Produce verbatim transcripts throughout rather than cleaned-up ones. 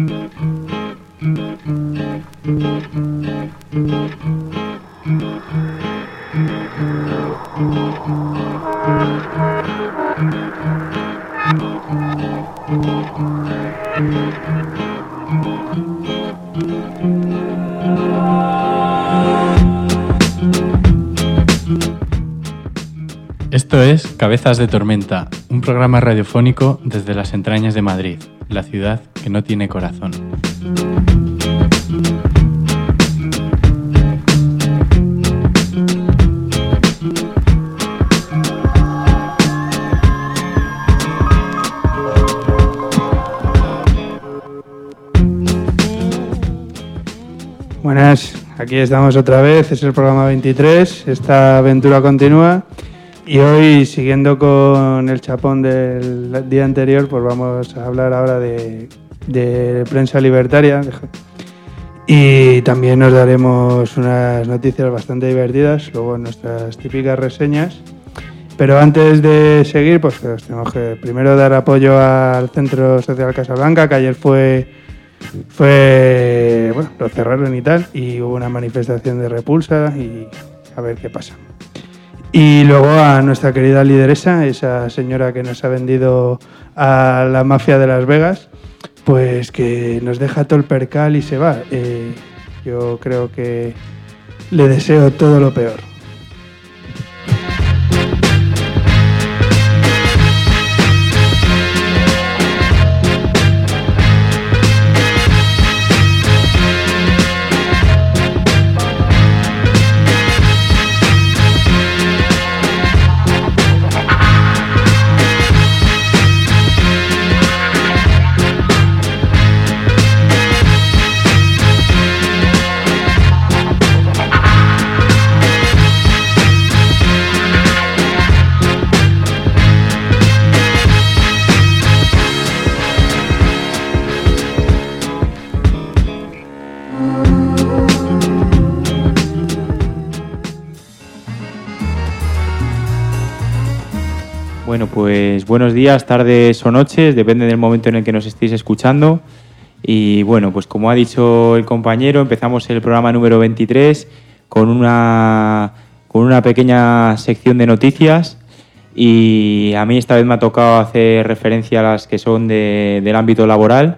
Esto es Cabezas de Tormenta, un programa radiofónico desde las entrañas de Madrid, la ciudad que no tiene corazón. Buenas, aquí estamos otra vez, es el programa veintitrés, esta aventura continúa y hoy, siguiendo con el chapón del día anterior, pues vamos a hablar ahora de, de prensa libertaria y también nos daremos unas noticias bastante divertidas, luego nuestras típicas reseñas. Pero antes de seguir, pues tenemos que primero dar apoyo al Centro Social Casablanca, que ayer fue... Fue, bueno, lo cerraron y tal, y hubo una manifestación de repulsa y a ver qué pasa. Y luego a nuestra querida lideresa, esa señora que nos ha vendido a la mafia de Las Vegas, pues que nos deja todo el percal y se va. Eh, yo creo que le deseo todo lo peor. Bueno, pues buenos días, tardes o noches, depende del momento en el que nos estéis escuchando. Y bueno, pues como ha dicho el compañero, empezamos el programa número veintitrés con una, con una pequeña sección de noticias. Y a mí esta vez me ha tocado hacer referencia a las que son de, del ámbito laboral.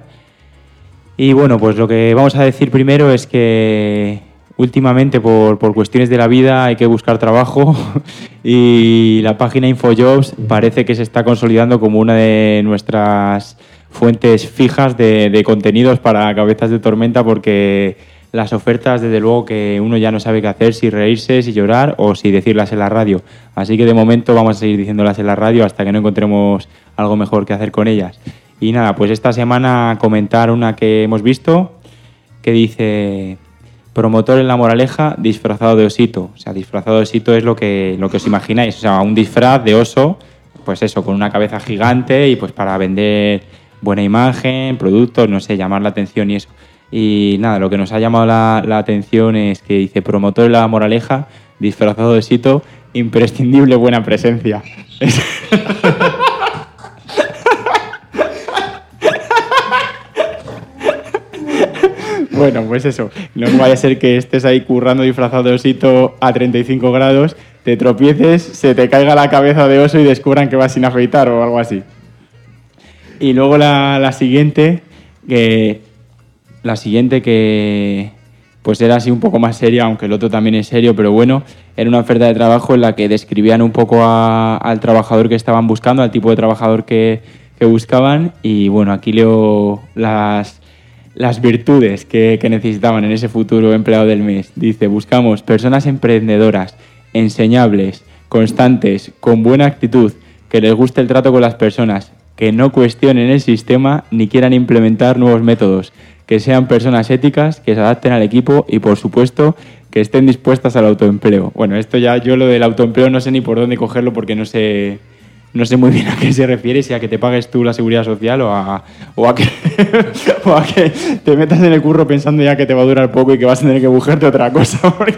Y bueno, pues lo que vamos a decir primero es que últimamente por, por cuestiones de la vida hay que buscar trabajo y la página InfoJobs parece que se está consolidando como una de nuestras fuentes fijas de, de contenidos para Cabezas de Tormenta, porque las ofertas desde luego que uno ya no sabe qué hacer, si reírse, si llorar o si decirlas en la radio. Así que de momento vamos a seguir diciéndolas en la radio hasta que no encontremos algo mejor que hacer con ellas. Y nada, pues esta semana comentar una que hemos visto que dice: promotor en La Moraleja disfrazado de osito. O sea, disfrazado de osito es lo que, lo que os imagináis. O sea, un disfraz de oso, pues eso, con una cabeza gigante y pues para vender buena imagen, productos, no sé, llamar la atención y eso. Y nada, lo que nos ha llamado la, la atención es que dice: promotor en La Moraleja disfrazado de osito, imprescindible buena presencia. Bueno, pues eso, no vaya a ser que estés ahí currando disfrazado de osito a treinta y cinco grados, te tropieces, se te caiga la cabeza de oso y descubran que vas sin afeitar o algo así. Y luego la, la siguiente, que la siguiente que pues era así un poco más seria, aunque el otro también es serio, pero bueno, era una oferta de trabajo en la que describían un poco a, al trabajador que estaban buscando, al tipo de trabajador que, que buscaban, y bueno, aquí leo las... las virtudes que, que necesitaban en ese futuro empleado del mes. Dice: buscamos personas emprendedoras, enseñables, constantes, con buena actitud, que les guste el trato con las personas, que no cuestionen el sistema ni quieran implementar nuevos métodos, que sean personas éticas, que se adapten al equipo y, por supuesto, que estén dispuestas al autoempleo. Bueno, esto ya yo lo del autoempleo no sé ni por dónde cogerlo porque no sé... No sé muy bien a qué se refiere, si a que te pagues tú la seguridad social o a, o a, que, o a que te metas en el curro pensando ya que te va a durar poco y que vas a tener que buscarte otra cosa.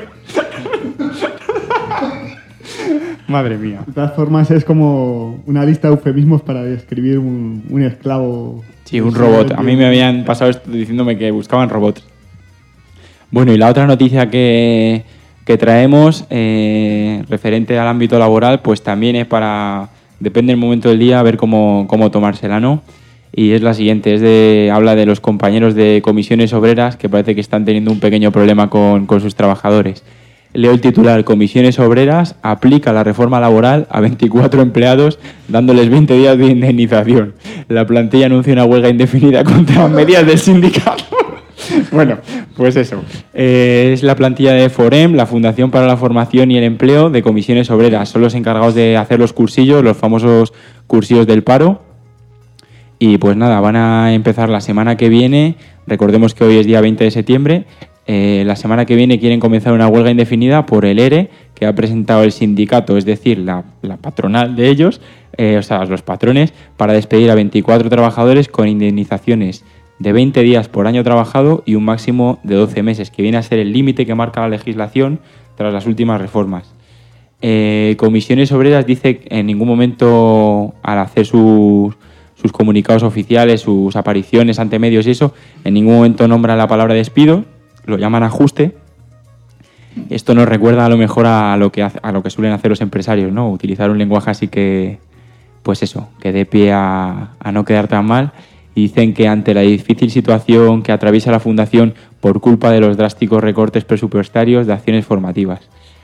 Madre mía. De todas formas, es como una lista de eufemismos para describir un, un esclavo Sí, un robot. A mí me habían pasado esto diciéndome que buscaban robots. Bueno, y la otra noticia que, que traemos, eh, referente al ámbito laboral, pues también es para, depende del momento del día, a ver cómo, cómo tomársela, ¿no? Y es la siguiente, es de, habla de los compañeros de comisiones obreras que parece que están teniendo un pequeño problema con, con sus trabajadores. Leo el titular: Comisiones Obreras aplica la reforma laboral a veinticuatro empleados dándoles veinte días de indemnización. La plantilla anuncia una huelga indefinida contra medidas del sindicato. Bueno, pues eso. Eh, es la plantilla de FOREM, la Fundación para la Formación y el Empleo de Comisiones Obreras. Son los encargados de hacer los cursillos, los famosos cursillos del paro. Y pues nada, van a empezar la semana que viene. Recordemos que hoy es día veinte de septiembre. Eh, la semana que viene quieren comenzar una huelga indefinida por el ERE que ha presentado el sindicato, es decir, la, la patronal de ellos, eh, o sea, los patrones, para despedir a veinticuatro trabajadores con indemnizaciones de veinte días por año trabajado y un máximo de doce meses, que viene a ser el límite que marca la legislación tras las últimas reformas. Eh, Comisiones Obreras dice que en ningún momento, al hacer sus, sus comunicados oficiales, sus apariciones ante medios y eso, en ningún momento nombra la palabra despido, lo llaman ajuste. Esto nos recuerda a lo mejor a lo que hace, a lo que suelen hacer los empresarios, ¿no? Utilizar un lenguaje así que, pues eso, que dé pie a, a no quedar tan mal. Y dicen que ante la difícil situación que atraviesa la Fundación por culpa de los drásticos recortes presupuestarios de acciones formativas.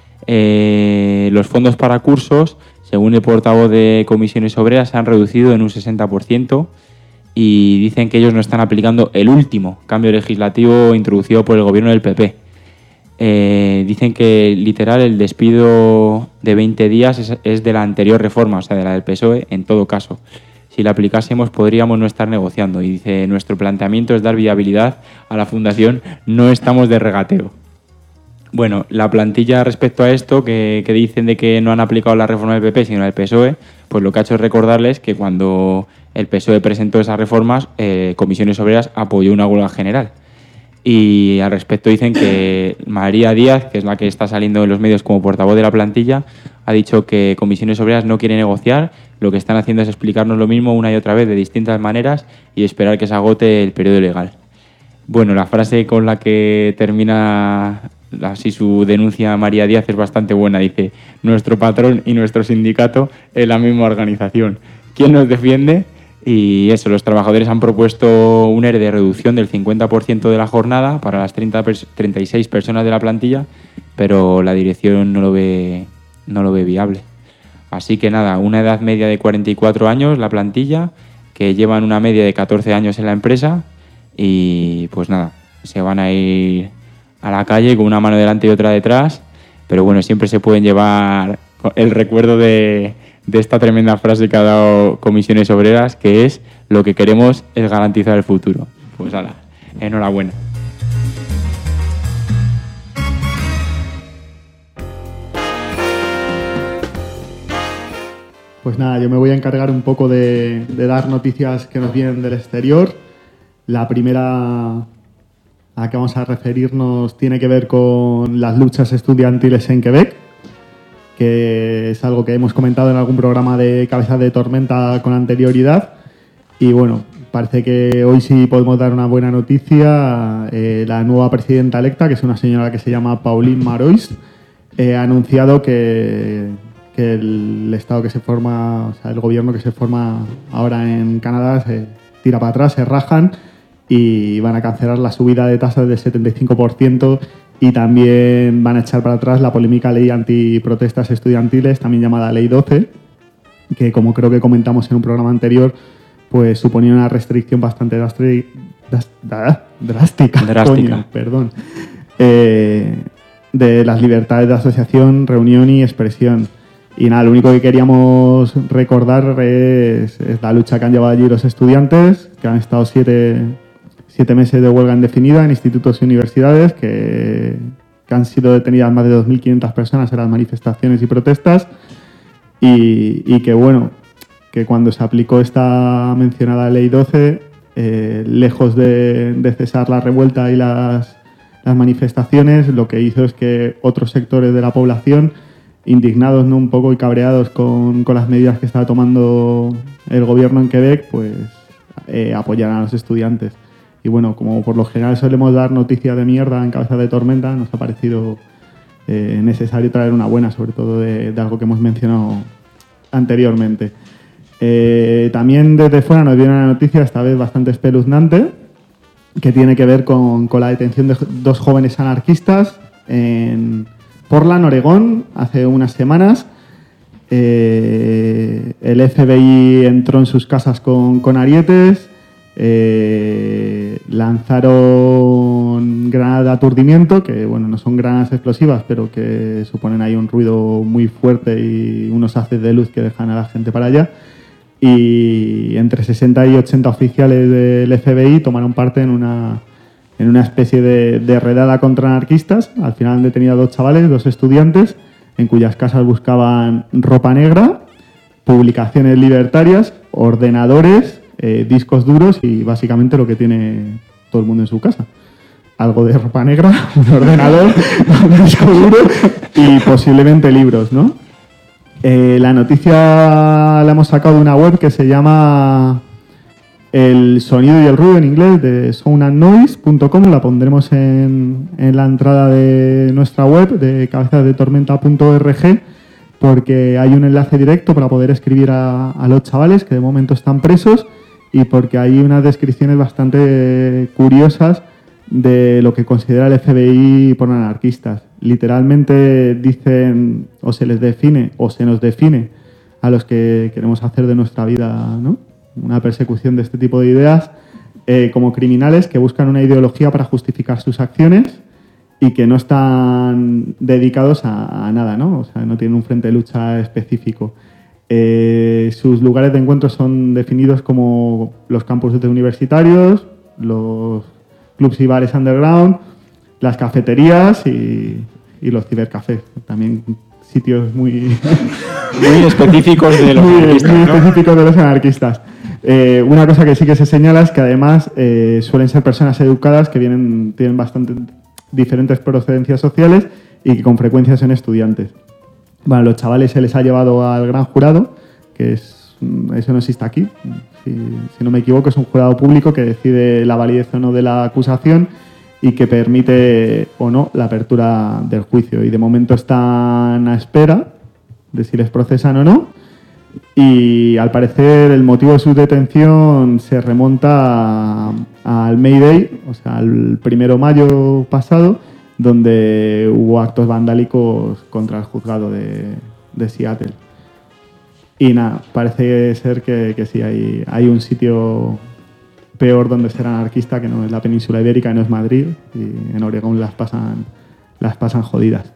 Eh, los fondos para cursos, según el portavoz de Comisiones Obreras, se han reducido en un sesenta por ciento. Y dicen que ellos no están aplicando el último cambio legislativo introducido por el gobierno del P P. Eh, dicen que literal el despido de veinte días es, es de la anterior reforma, o sea, de la del P S O E, en todo caso. Si la aplicásemos podríamos no estar negociando. Y dice, nuestro planteamiento es dar viabilidad a la Fundación, no estamos de regateo. Bueno, la plantilla respecto a esto, que, que dicen de que no han aplicado la reforma del P P, sino la del P S O E, pues lo que ha hecho es recordarles que cuando el P S O E presentó esas reformas, eh, Comisiones Obreras apoyó una huelga general. Y al respecto dicen que María Díaz, que es la que está saliendo en los medios como portavoz de la plantilla, ha dicho que Comisiones Obreras no quiere negociar, lo que están haciendo es explicarnos lo mismo una y otra vez de distintas maneras y esperar que se agote el periodo legal. Bueno, la frase con la que termina así su denuncia María Díaz es bastante buena. Dice, nuestro patrón y nuestro sindicato es la misma organización. ¿Quién nos defiende? Y eso, los trabajadores han propuesto un ERE de reducción del cincuenta por ciento de la jornada para las treinta, treinta y seis personas de la plantilla, pero la dirección no lo ve, no lo ve viable. Así que nada, una edad media de cuarenta y cuatro años la plantilla, que llevan una media de catorce años en la empresa y pues nada, se van a ir a la calle con una mano delante y otra detrás, pero bueno, siempre se pueden llevar el recuerdo de... de esta tremenda frase que ha dado Comisiones Obreras, que es, lo que queremos es garantizar el futuro. Pues hala, enhorabuena. Pues nada, yo me voy a encargar un poco de, de dar noticias que nos vienen del exterior. La primera a la que vamos a referirnos tiene que ver con las luchas estudiantiles en Quebec, que es algo que hemos comentado en algún programa de Cabezas de Tormenta con anterioridad. Y bueno, parece que hoy sí podemos dar una buena noticia. Eh, la nueva presidenta electa, que es una señora que se llama Pauline Marois, eh, ha anunciado que, que el Estado que se forma, o sea, el gobierno que se forma ahora en Canadá se tira para atrás, se rajan y van a cancelar la subida de tasas del setenta y cinco por ciento. Y también van a echar para atrás la polémica ley antiprotestas estudiantiles, también llamada Ley doce, que como creo que comentamos en un programa anterior, pues suponía una restricción bastante drástica, drástica, drástica. Coño, perdón, eh, de las libertades de asociación, reunión y expresión. Y nada, lo único que queríamos recordar es, es la lucha que han llevado allí los estudiantes, que han estado siete... siete meses de huelga indefinida en institutos y universidades, que, que han sido detenidas más de dos mil quinientas personas en las manifestaciones y protestas, y, y que bueno, que cuando se aplicó esta mencionada Ley doce, eh, lejos de, de cesar la revuelta y las, las manifestaciones, lo que hizo es que otros sectores de la población, indignados, ¿no?, un poco y cabreados con, con las medidas que estaba tomando el gobierno en Quebec, pues eh, apoyaran a los estudiantes. Y bueno, como por lo general solemos dar noticias de mierda en Cabezas de Tormenta, nos ha parecido eh, necesario traer una buena, sobre todo de, de algo que hemos mencionado anteriormente. Eh, también desde fuera nos viene una noticia, esta vez bastante espeluznante, que tiene que ver con, con la detención de dos jóvenes anarquistas en Portland, Oregón, hace unas semanas. Eh, el F B I entró en sus casas con, con arietes, eh, lanzaron granadas de aturdimiento, que bueno, no son granadas explosivas, pero que suponen ahí un ruido muy fuerte y unos haces de luz que dejan a la gente para allá. Y entre sesenta y ochenta oficiales del F B I tomaron parte en una, en una especie de, de redada contra anarquistas. Al final han detenido a dos chavales, dos estudiantes, en cuyas casas buscaban ropa negra, publicaciones libertarias, ordenadores, eh, discos duros y básicamente lo que tiene todo el mundo en su casa. Algo de ropa negra, un ordenador, un disco duro y posiblemente libros, ¿no? Eh, la noticia la hemos sacado de una web que se llama El Sonido y el Ruido en inglés, de sound and noise punto com. La pondremos en, en la entrada de nuestra web de cabezas de tormenta punto org, porque hay un enlace directo para poder escribir a, a los chavales que de momento están presos y porque hay unas descripciones bastante curiosas de lo que considera el F B I por anarquistas. Literalmente dicen, o se les define, o se nos define a los que queremos hacer de nuestra vida, ¿no?, una persecución de este tipo de ideas, eh, como criminales que buscan una ideología para justificar sus acciones y que no están dedicados a, a nada, ¿no? O sea, no tienen un frente de lucha específico. Eh, sus lugares de encuentro son definidos como los campus de universitarios, los clubs y bares underground, las cafeterías y, y los cibercafés. También sitios muy, muy específicos de los muy, anarquistas, muy ¿no? específicos de los anarquistas. Eh, una cosa que sí que se señala es que además eh, suelen ser personas educadas que vienen, tienen bastante diferentes procedencias sociales y que con frecuencia son estudiantes. Bueno, a los chavales se les ha llevado al gran jurado, que es, eso no existe aquí. Si, si no me equivoco, es un jurado público que decide la validez o no de la acusación y que permite o no la apertura del juicio. Y de momento están a espera de si les procesan o no. Y al parecer el motivo de su detención se remonta a, al May Day, o sea, al primero de mayo pasado, donde hubo actos vandálicos contra el juzgado de, de Seattle. Y nada, parece ser que, que sí, hay, hay un sitio peor donde ser anarquista, que no es la península ibérica, no es Madrid, y en Oregón las pasan, las pasan jodidas.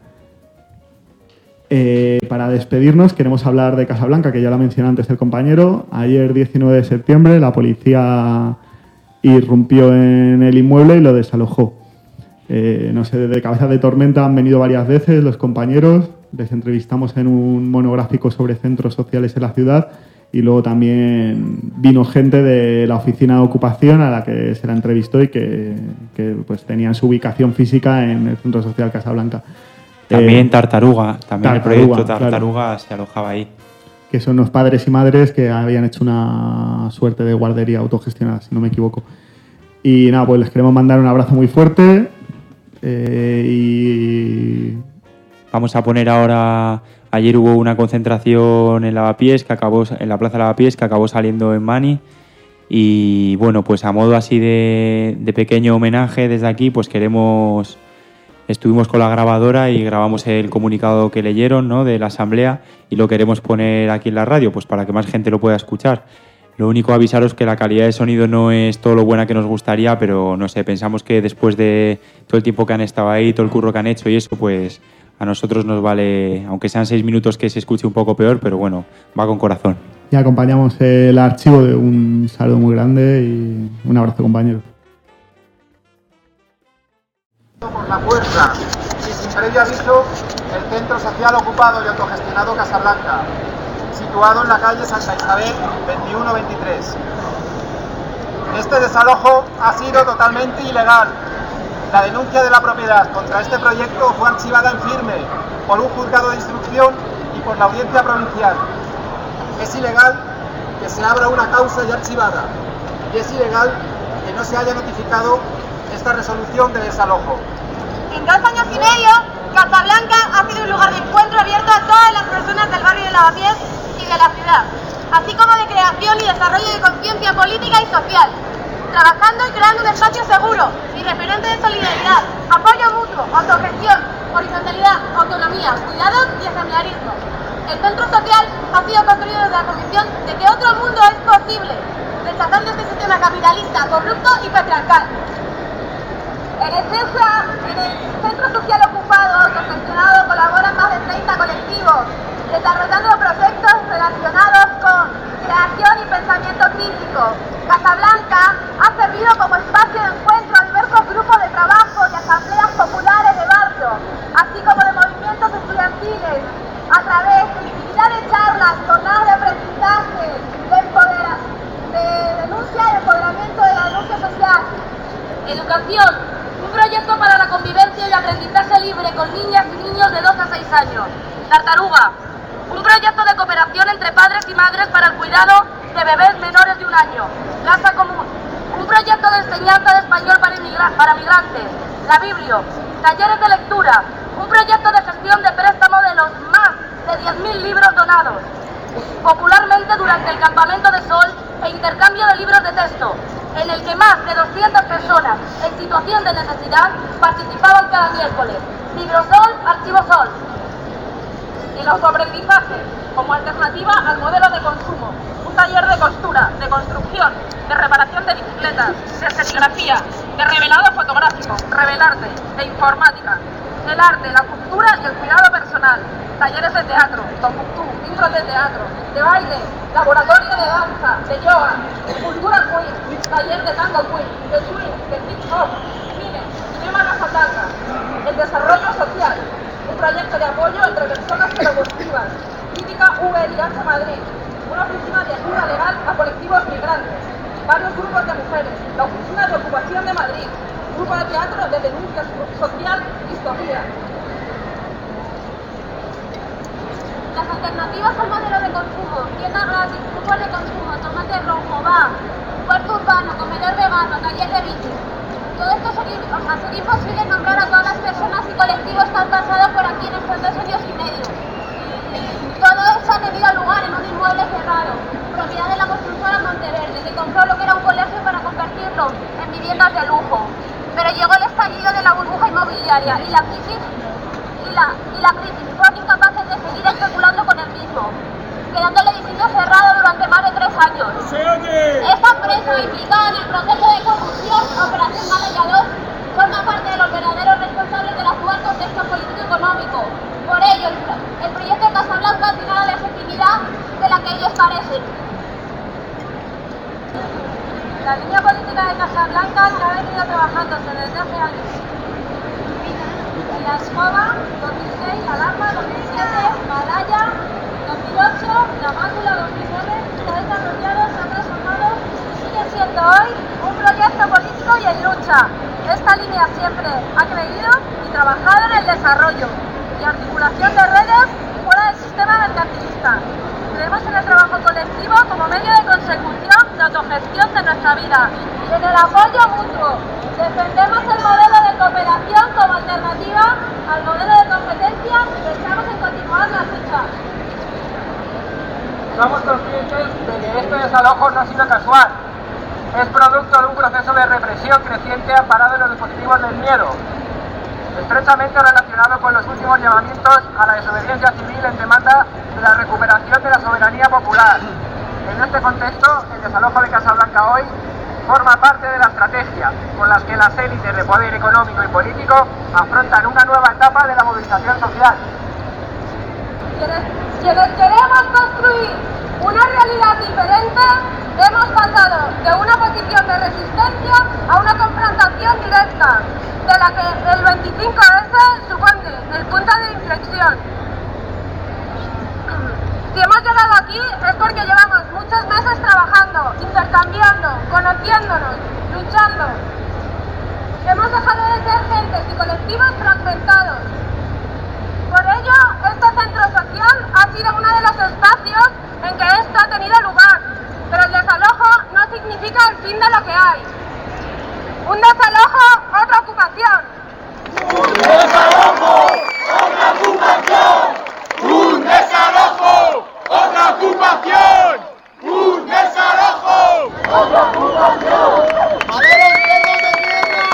Eh, para despedirnos queremos hablar de Casablanca, que ya lo mencionó antes el compañero. Ayer, diecinueve de septiembre, la policía irrumpió en el inmueble y lo desalojó. Eh, no sé, desde Cabezas de Tormenta han venido varias veces los compañeros, les entrevistamos en un monográfico sobre centros sociales en la ciudad y luego también vino gente de la oficina de ocupación a la que se la entrevistó y que, que pues, tenían su ubicación física en el centro social Casablanca. También Eh, Tartaruga, también Tartaruga, el proyecto Tartaruga, claro, se alojaba ahí. Que son los padres y madres que habían hecho una suerte de guardería autogestionada, si no me equivoco. Y nada, pues les queremos mandar un abrazo muy fuerte. Eh, y Vamos a poner ahora, ayer hubo una concentración en Lavapiés, que acabó en la Plaza Lavapiés, que acabó saliendo en Mani. Y bueno, pues a modo así de, de pequeño homenaje desde aquí, pues queremos... Estuvimos con la grabadora y grabamos el comunicado que leyeron, ¿no?, de la asamblea, y lo queremos poner aquí en la radio, pues para que más gente lo pueda escuchar. Lo único, avisaros que la calidad de sonido no es todo lo buena que nos gustaría, pero no sé, pensamos que después de todo el tiempo que han estado ahí, todo el curro que han hecho y eso, pues a nosotros nos vale, aunque sean seis minutos, que se escuche un poco peor, pero bueno, va con corazón. Y acompañamos el archivo de un saludo muy grande y un abrazo, compañero. Por la fuerza y sin previo aviso el centro social ocupado y autogestionado Casablanca, situado en la calle Santa Isabel veintiuno veintitrés. Este desalojo ha sido totalmente ilegal. La denuncia de la propiedad contra este proyecto fue archivada en firme por un juzgado de instrucción y por la audiencia provincial. Es ilegal que se abra una causa ya archivada. y es ilegal que no se haya notificado esta resolución de desalojo. En dos años y medio, Casablanca ha sido un lugar de encuentro abierto a todas las personas del barrio de Lavapiés y de la ciudad, así como de creación y desarrollo de conciencia política y social, trabajando y creando un espacio seguro y referente de solidaridad, apoyo mutuo, autogestión, horizontalidad, autonomía, cuidados y ejemplarismo. El centro social ha sido construido desde la convicción de que otro mundo es posible, rechazando este sistema capitalista, corrupto y patriarcal. En el, CESA, en el Centro Social Ocupado, autogestionado, colaboran más de treinta colectivos, desarrollando proyectos relacionados con creación y pensamiento crítico. Casablanca ha servido como espacio de encuentro a diversos grupos de trabajo y asambleas populares de barrio, así como de movimientos estudiantiles, a través de infinidad de charlas, jornadas de aprendizaje, de, empodera, de denuncia y empoderamiento de la denuncia social. Educación, un proyecto para la convivencia y aprendizaje libre con niñas y niños de dos a seis años. Tartaruga, un proyecto de cooperación entre padres y madres para el cuidado de bebés menores de un año. Plaza Común, un proyecto de enseñanza de español para, inmigra para migrantes. La Biblio, talleres de lectura, un proyecto de gestión de préstamo de los más de diez mil libros donados, popularmente durante el Campamento de Sol e intercambio de libros de texto, en el que más de doscientas personas en situación de necesidad participaban cada miércoles. Librosol, Archivo Sol. El autoaprendizaje como alternativa al modelo de consumo, un taller de costura, de construcción, de reparación de bicicletas, de serigrafía, de revelado fotográfico, revelarte, de informática, el arte, la cultura y el cuidado personal, talleres de teatro, tombuctú, intros de teatro, de baile, laboratorio de danza, de yoga, cultura queer, taller de tango queer, de swing, de hip hop, cine, cinema Casablanca, el desarrollo social, un proyecto de apoyo entre personas productivas, Crítica V I H Madrid, una oficina de ayuda legal a colectivos migrantes, varios grupos de mujeres, la oficina de ocupación de Madrid, grupo de teatro de denuncia social y Sofía. Las alternativas al modelo de consumo, tiendas gratis, grupos de consumo, tomate rojo, bar, puerto urbano, comedor vegano, taller de bici. Todo esto sería imposible nombrar a todas las personas y colectivos que han pasado por aquí en estos dos años y medio. Todo eso ha tenido lugar en un inmueble cerrado, propiedad de la constructora Monteverde, que compró lo que era un colegio para convertirlo en viviendas de lujo. Pero llegó el estallido de la burbuja inmobiliaria y la crisis, y la, y la crisis fueron incapaces de seguir especulando con el mismo, quedando el edificio cerrado durante más de tres años. Esta empresa, implicada en el proceso de corrupción Operación Marbella dos, forma parte de los verdaderos responsables del actual contexto político-económico. Por ello, el, el proyecto de Casablanca tiene la legitimidad de la que ellos carecen. La línea política de Casablanca ya ha venido trabajándose desde hace años. La Escoba, dos mil seis, Alarma, dos mil siete, Malaya, dos mil ocho, La Mácula, dos mil nueve, se ha desarrollado, se ha transformado y sigue siendo hoy un proyecto político y en lucha. Esta línea siempre ha creído y trabajado en el desarrollo y articulación de redes fuera del sistema mercantilista. Creemos en el trabajo colectivo como medio de consecución de autogestión de nuestra vida y en el apoyo mutuo. Defendemos el modelo de cooperación como alternativa al modelo de competencia y pensamos en continuar la lucha. Somos conscientes de que este desalojo no ha sido casual. Es producto de un proceso de represión creciente amparado en los dispositivos del miedo, estrechamente relacionado con los últimos llamamientos a la desobediencia civil en demanda de la recuperación de la soberanía popular. En este contexto, el desalojo de Casablanca hoy forma parte de la estrategia con las que las élites de poder económico y político afrontan una nueva etapa de la movilización social. Quienes, quienes queremos construir una realidad diferente, hemos pasado de una posición de resistencia a una confrontación directa, de la que el veinticinco ese supone el punto de inflexión. Si hemos llegado aquí es porque llevamos muchos meses trabajando, intercambiando, conociéndonos, luchando. Hemos dejado de ser gentes y colectivos fragmentados. Por ello, este centro social ha sido uno de los espacios en que esto ha tenido lugar, pero el desalojo no ha significa el fin de lo que hay. Un desalojo, otra ocupación. ¡Un desalojo, otra ocupación! ¡Un desalojo, otra ocupación! ¡Un desalojo, otra ocupación! ¡Madero, izquierdo de tierra!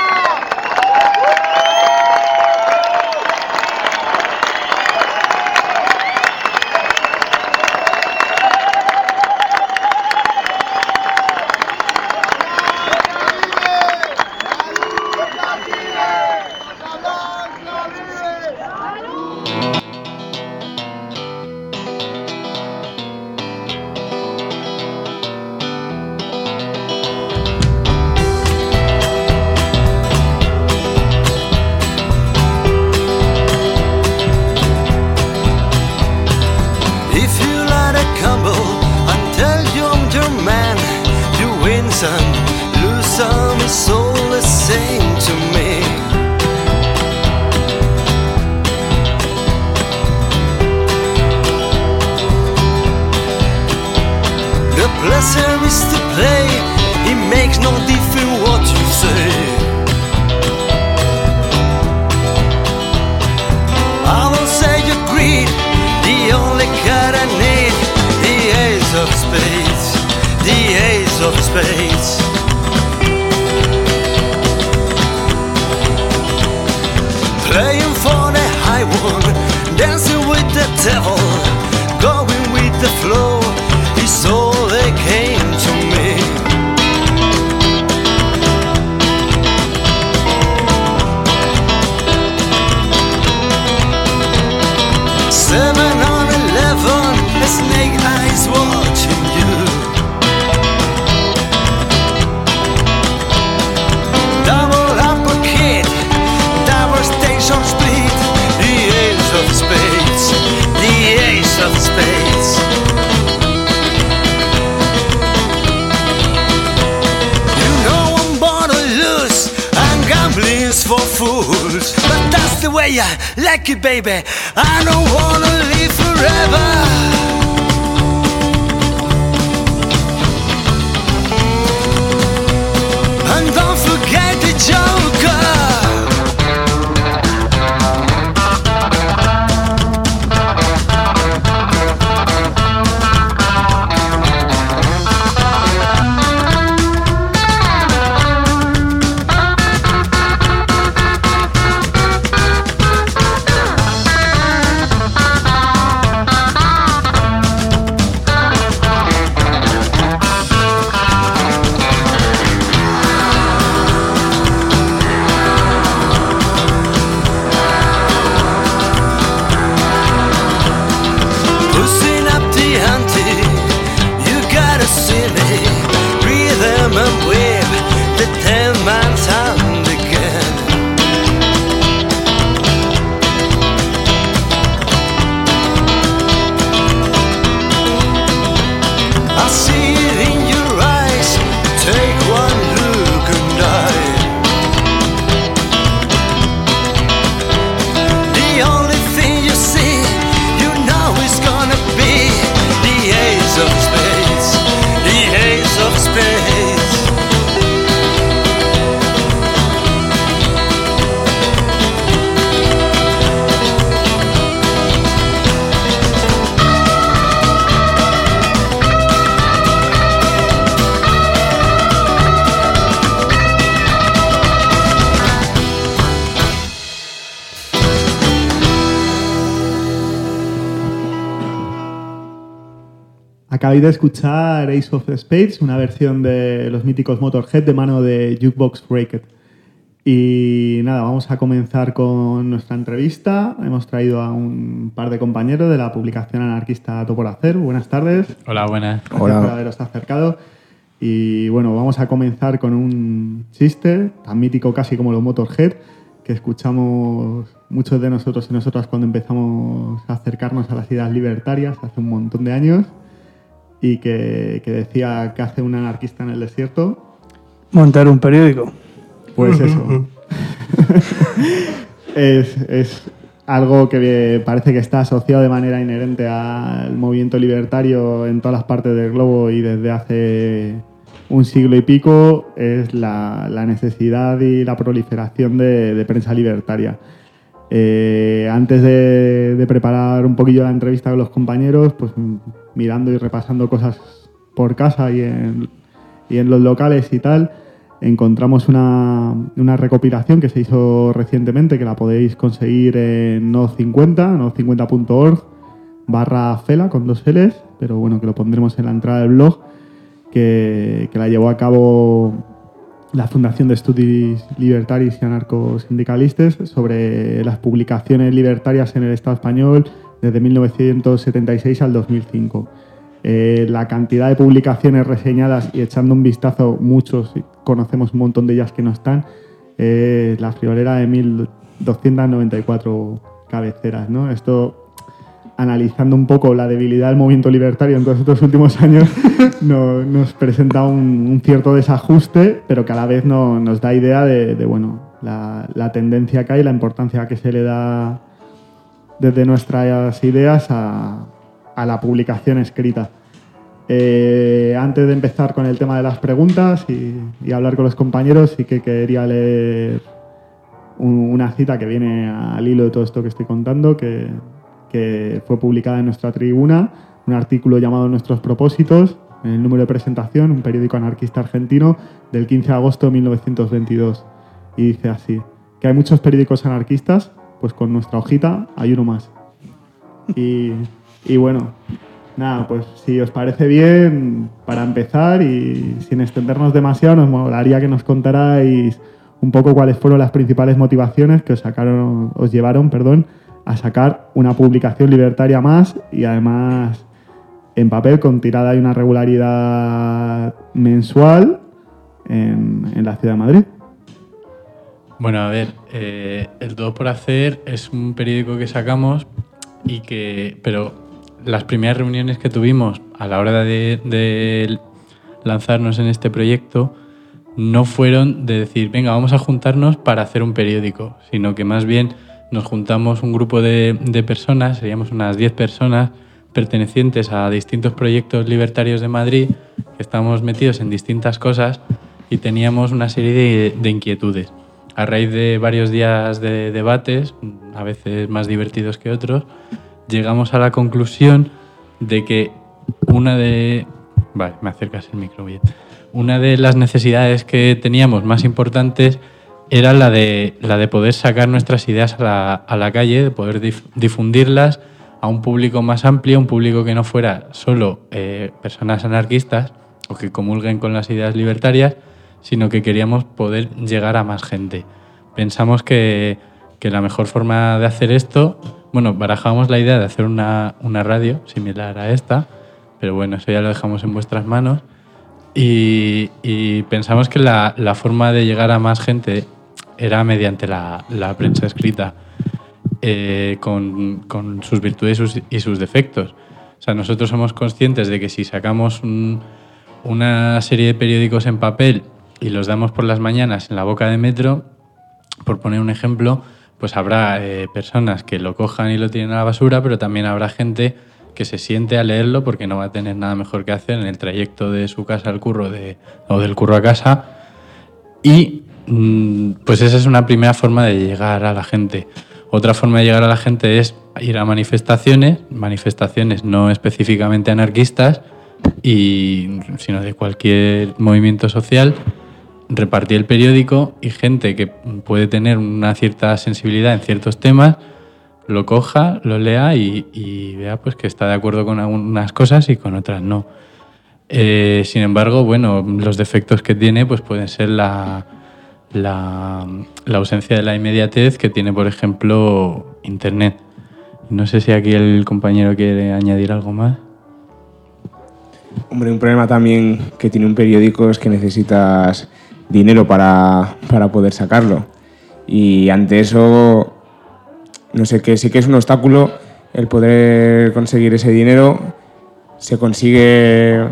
Baby, I don't wanna live forever. And don't forget the Joker. Acabáis de escuchar Ace of Spades, una versión de los míticos Motorhead de mano de Jukebox Breakit. Y nada, vamos a comenzar con nuestra entrevista. Hemos traído a un par de compañeros de la publicación anarquista Todo por Hacer. Buenas tardes. Hola, buenas. Gracias Hola. por haberos acercado. Y bueno, vamos a comenzar con un chiste tan mítico casi como los Motorhead, que escuchamos muchos de nosotros y nosotras cuando empezamos a acercarnos a las ideas libertarias hace un montón de años, y que, que decía que hace un anarquista en el desierto. Montar un periódico. Pues eso. es, es algo que parece que está asociado de manera inherente al movimiento libertario en todas las partes del globo y desde hace un siglo y pico es la, la necesidad y la proliferación de, de prensa libertaria. Eh, antes de, de preparar un poquillo la entrevista con los compañeros, pues mirando y repasando cosas por casa y en, y en los locales y tal, encontramos una, una recopilación que se hizo recientemente, que la podéis conseguir en no cincuenta, no cincuenta punto org, barra fela con dos L's, pero bueno, que lo pondremos en la entrada del blog, que, que la llevó a cabo la Fundación de Estudis Libertaris y Anarcosindicalistes sobre las publicaciones libertarias en el Estado español desde mil novecientos setenta y seis al dos mil cinco. Eh, la cantidad de publicaciones reseñadas, y echando un vistazo, muchos, conocemos un montón de ellas que no están, eh, la friolera de mil doscientas noventa y cuatro cabeceras, ¿no? Esto, analizando un poco la debilidad del movimiento libertario en todos estos últimos años, no, nos presenta un, un cierto desajuste, pero que a la vez no, nos da idea de, de bueno, la, la tendencia que hay, la importancia que se le da desde nuestras ideas a, a la publicación escrita. Eh, antes de empezar con el tema de las preguntas y, y hablar con los compañeros, sí que quería leer un, una cita que viene al hilo de todo esto que estoy contando, que que fue publicada en nuestra tribuna, un artículo llamado Nuestros propósitos, en el número de presentación, un periódico anarquista argentino, del quince de agosto de mil novecientos veintidós. Y dice así, que hay muchos periódicos anarquistas, pues con nuestra hojita hay uno más. Y, y bueno, nada, pues si os parece bien, para empezar y sin extendernos demasiado, nos molaría que nos contarais un poco cuáles fueron las principales motivaciones que os sacaron, os llevaron, perdón, a sacar una publicación libertaria más, y además en papel, con tirada y una regularidad mensual en, en la ciudad de Madrid. Bueno, a ver, eh, El Todo por Hacer es un periódico que sacamos y que, pero las primeras reuniones que tuvimos a la hora de, de lanzarnos en este proyecto no fueron de decir, venga, vamos a juntarnos para hacer un periódico, sino que más bien nos juntamos un grupo de, de personas, seríamos unas diez personas, pertenecientes a distintos proyectos libertarios de Madrid, que estábamos metidos en distintas cosas y teníamos una serie de, de inquietudes. A raíz de varios días de debates, a veces más divertidos que otros, llegamos a la conclusión de que una de... Vale, me acercas el micro bien. Una de las necesidades que teníamos más importantes era la de, la de poder sacar nuestras ideas a la, a la calle, de poder dif, difundirlas a un público más amplio, un público que no fuera solo eh, personas anarquistas o que comulguen con las ideas libertarias, sino que queríamos poder llegar a más gente. Pensamos que, que la mejor forma de hacer esto, bueno, barajamos la idea de hacer una, una radio similar a esta, pero bueno, eso ya lo dejamos en vuestras manos, y, y pensamos que la, la forma de llegar a más gente era mediante la, la prensa escrita, eh, con, con sus virtudes y sus, y sus defectos. O sea, nosotros somos conscientes de que si sacamos un, una serie de periódicos en papel y los damos por las mañanas en la boca de metro, por poner un ejemplo, pues habrá eh, personas que lo cojan y lo tiren a la basura, pero también habrá gente que se siente a leerlo porque no va a tener nada mejor que hacer en el trayecto de su casa al curro de, o del curro a casa. Y pues esa es una primera forma de llegar a la gente. Otra forma de llegar a la gente es ir a manifestaciones, manifestaciones no específicamente anarquistas, y, sino de cualquier movimiento social, repartir el periódico y gente que puede tener una cierta sensibilidad en ciertos temas, lo coja, lo lea y, y vea pues que está de acuerdo con algunas cosas y con otras no. Eh, sin embargo, bueno, los defectos que tiene pues pueden ser la... La, la ausencia de la inmediatez que tiene, por ejemplo, Internet. No sé si aquí el compañero quiere añadir algo más. Hombre, un problema también que tiene un periódico es que necesitas dinero para, para poder sacarlo. Y ante eso, no sé, que sí que es un obstáculo el poder conseguir ese dinero. Se consigue...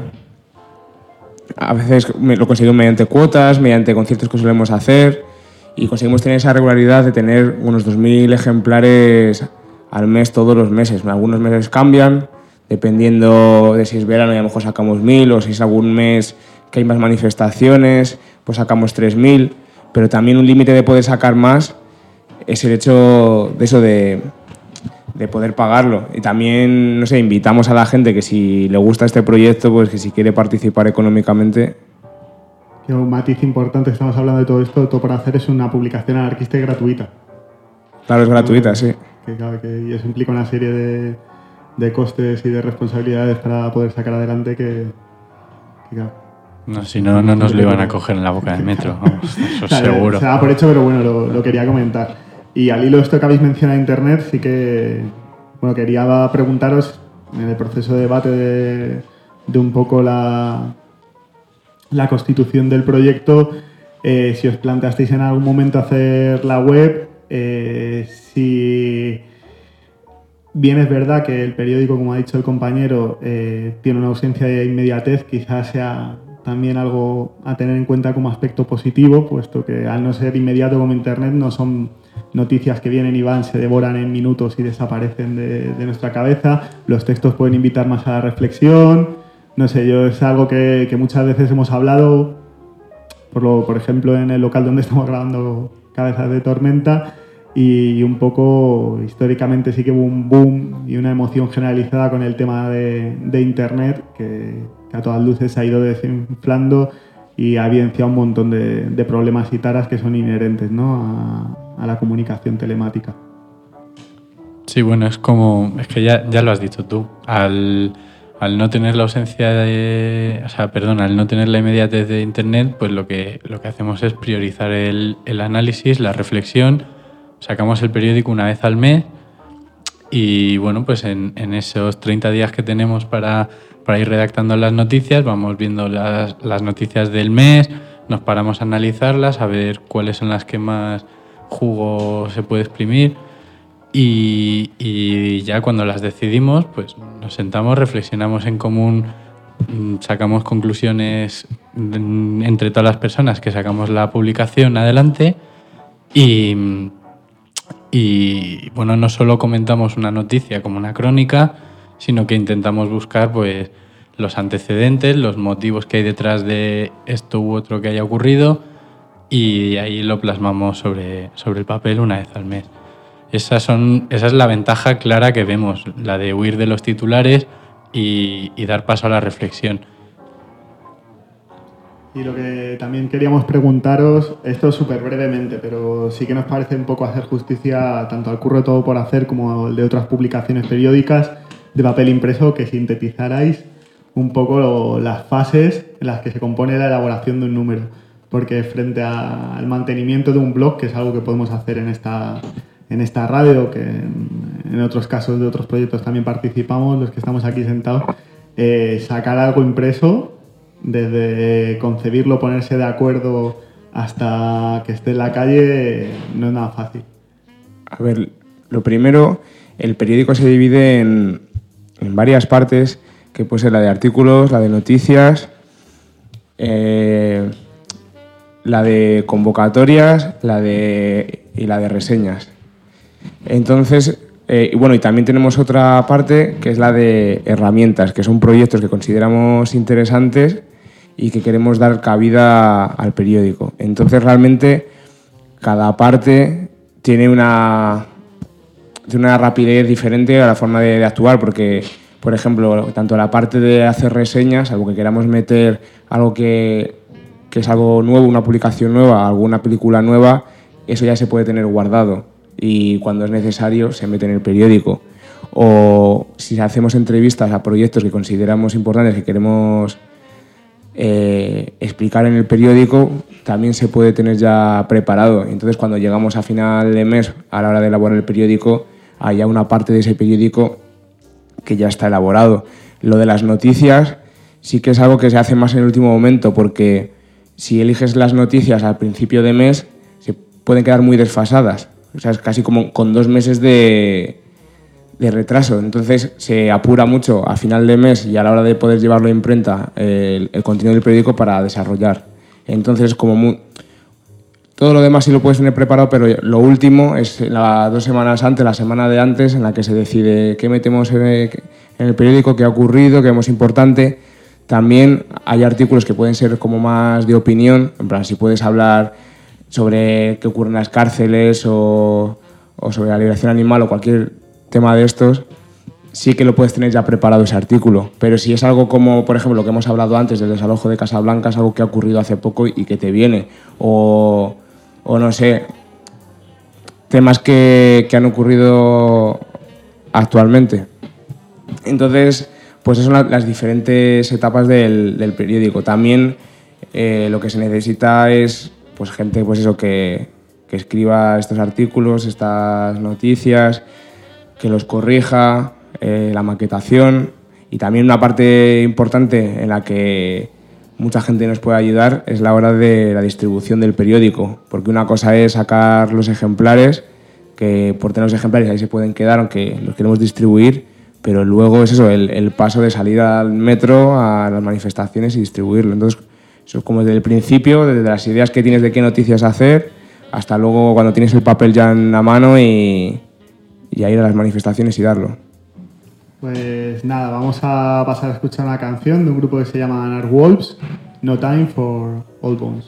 A veces lo conseguimos mediante cuotas, mediante conciertos que solemos hacer, y conseguimos tener esa regularidad de tener unos dos mil ejemplares al mes todos los meses. Algunos meses cambian, dependiendo de si es verano y a lo mejor sacamos mil, o si es algún mes que hay más manifestaciones, pues sacamos tres mil, pero también un límite de poder sacar más es el hecho de eso de, de poder pagarlo. Y también, no sé, invitamos a la gente que si le gusta este proyecto, pues que si quiere participar económicamente. Un matiz importante, estamos hablando de todo esto, Todo por Hacer es una publicación anarquista y gratuita. Claro, es gratuita, sí. Que, claro, que, y eso implica una serie de, de costes y de responsabilidades para poder sacar adelante que, que claro. No, si no, no nos lo iban a coger en la boca del metro, vamos, eso Claro, seguro. se da por hecho, pero bueno, lo, lo quería comentar. Y al hilo de esto que habéis mencionado de Internet, sí que, bueno, quería preguntaros, en el proceso de debate de, de un poco la, la constitución del proyecto, eh, si os planteasteis en algún momento hacer la web, eh, si bien es verdad que el periódico, como ha dicho el compañero, eh, tiene una ausencia de inmediatez, quizás sea también algo a tener en cuenta como aspecto positivo, puesto que al no ser inmediato como Internet no son noticias que vienen y van, se devoran en minutos y desaparecen de, de nuestra cabeza. Los textos pueden invitar más a la reflexión. No sé, yo es algo que, que muchas veces hemos hablado, por, lo, por ejemplo, en el local donde estamos grabando Cabezas de Tormenta, y un poco históricamente sí que hubo un boom y una emoción generalizada con el tema de, de Internet, que, que a todas luces se ha ido desinflando y ha evidenciado un montón de, de problemas y taras que son inherentes, ¿no?, a, a la comunicación telemática. Sí, bueno, es como, es que ya, ya lo has dicho tú, al, al no tener la ausencia de, o sea, perdón, al no tener la inmediatez de Internet, pues lo que, lo que hacemos es priorizar el, el análisis, la reflexión. Sacamos el periódico una vez al mes y, bueno, pues en, en esos treinta días que tenemos para, para ir redactando las noticias, vamos viendo las, las noticias del mes, nos paramos a analizarlas, a ver cuáles son las que más jugo se puede exprimir y, y ya cuando las decidimos, pues nos sentamos, reflexionamos en común, sacamos conclusiones entre todas las personas que sacamos la publicación adelante y... Y bueno, no solo comentamos una noticia como una crónica, sino que intentamos buscar pues los antecedentes, los motivos que hay detrás de esto u otro que haya ocurrido y ahí lo plasmamos sobre, sobre el papel una vez al mes. Esas son, esa es la ventaja clara que vemos, la de huir de los titulares y, y dar paso a la reflexión. Y lo que también queríamos preguntaros, esto súper brevemente, pero sí que nos parece un poco hacer justicia tanto al curro de Todo por Hacer como al de otras publicaciones periódicas de papel impreso, que sintetizarais un poco lo, las fases en las que se compone la elaboración de un número. Porque frente a, al mantenimiento de un blog, que es algo que podemos hacer en esta, en esta radio, que en, en otros casos de otros proyectos también participamos, los que estamos aquí sentados, eh, sacar algo impreso, desde concebirlo, ponerse de acuerdo hasta que esté en la calle, no es nada fácil. A ver, lo primero, el periódico se divide en, en varias partes, que puede ser la de artículos, la de noticias, eh, la de convocatorias, la de, y la de reseñas. Entonces, eh, y bueno, y también tenemos otra parte que es la de herramientas, que son proyectos que consideramos interesantes y que queremos dar cabida al periódico. Entonces, realmente, cada parte tiene una, tiene una rapidez diferente a la forma de, de actuar, porque, por ejemplo, tanto la parte de hacer reseñas, algo que queramos meter, algo que, que es algo nuevo, una publicación nueva, alguna película nueva, eso ya se puede tener guardado y cuando es necesario se mete en el periódico. O si hacemos entrevistas a proyectos que consideramos importantes, que queremos eh, explicar en el periódico, también se puede tener ya preparado. Entonces, cuando llegamos a final de mes, a la hora de elaborar el periódico, hay ya una parte de ese periódico que ya está elaborado. Lo de las noticias sí que es algo que se hace más en el último momento, porque si eliges las noticias al principio de mes, se pueden quedar muy desfasadas. O sea, es casi como con dos meses de, de retraso. Entonces se apura mucho a final de mes y a la hora de poder llevarlo a imprenta el, el contenido del periódico para desarrollar. Entonces, como muy, todo lo demás sí lo puedes tener preparado, pero lo último es las dos semanas antes, la semana de antes, en la que se decide qué metemos en el, en el periódico, qué ha ocurrido, qué es importante. También hay artículos que pueden ser como más de opinión, en plan, si puedes hablar sobre qué ocurre en las cárceles o, o sobre la liberación animal o cualquier tema de estos, sí que lo puedes tener ya preparado ese artículo. Pero si es algo como, por ejemplo, lo que hemos hablado antes del desalojo de Casablanca, es algo que ha ocurrido hace poco y que te viene. O, o no sé, temas que, que han ocurrido actualmente. Entonces, pues esas son las diferentes etapas del, del periódico. También eh, lo que se necesita es pues gente pues eso, que, que escriba estos artículos, estas noticias, que los corrija, eh, la maquetación, y también una parte importante en la que mucha gente nos puede ayudar es la hora de la distribución del periódico, porque una cosa es sacar los ejemplares, que por tener los ejemplares ahí se pueden quedar aunque los queremos distribuir, pero luego es eso, el, el paso de salir al metro, a las manifestaciones y distribuirlo. Entonces, eso es como desde el principio, desde las ideas que tienes de qué noticias hacer, hasta luego cuando tienes el papel ya en la mano y, y a ir a las manifestaciones y darlo. Pues nada, vamos a pasar a escuchar una canción de un grupo que se llama Narwhals, No Time for Old Bones.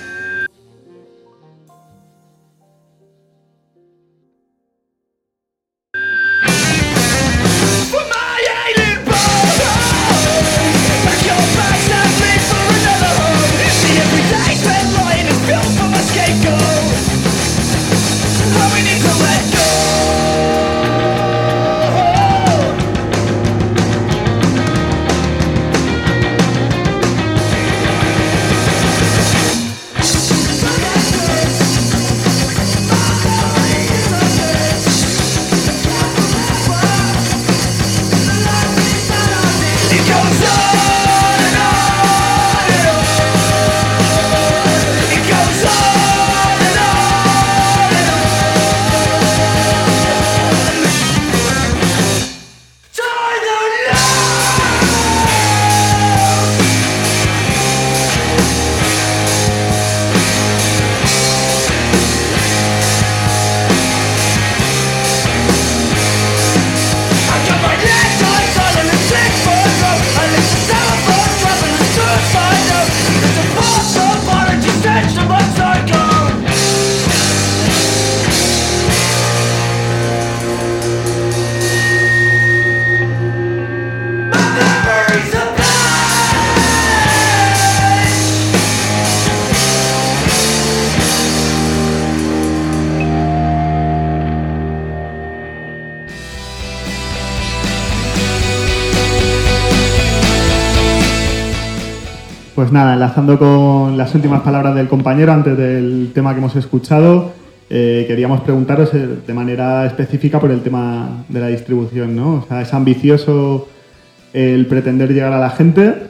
Pues nada, enlazando con las últimas palabras del compañero antes del tema que hemos escuchado, eh, queríamos preguntaros eh, de manera específica por el tema de la distribución, ¿no? O sea, es ambicioso el pretender llegar a la gente.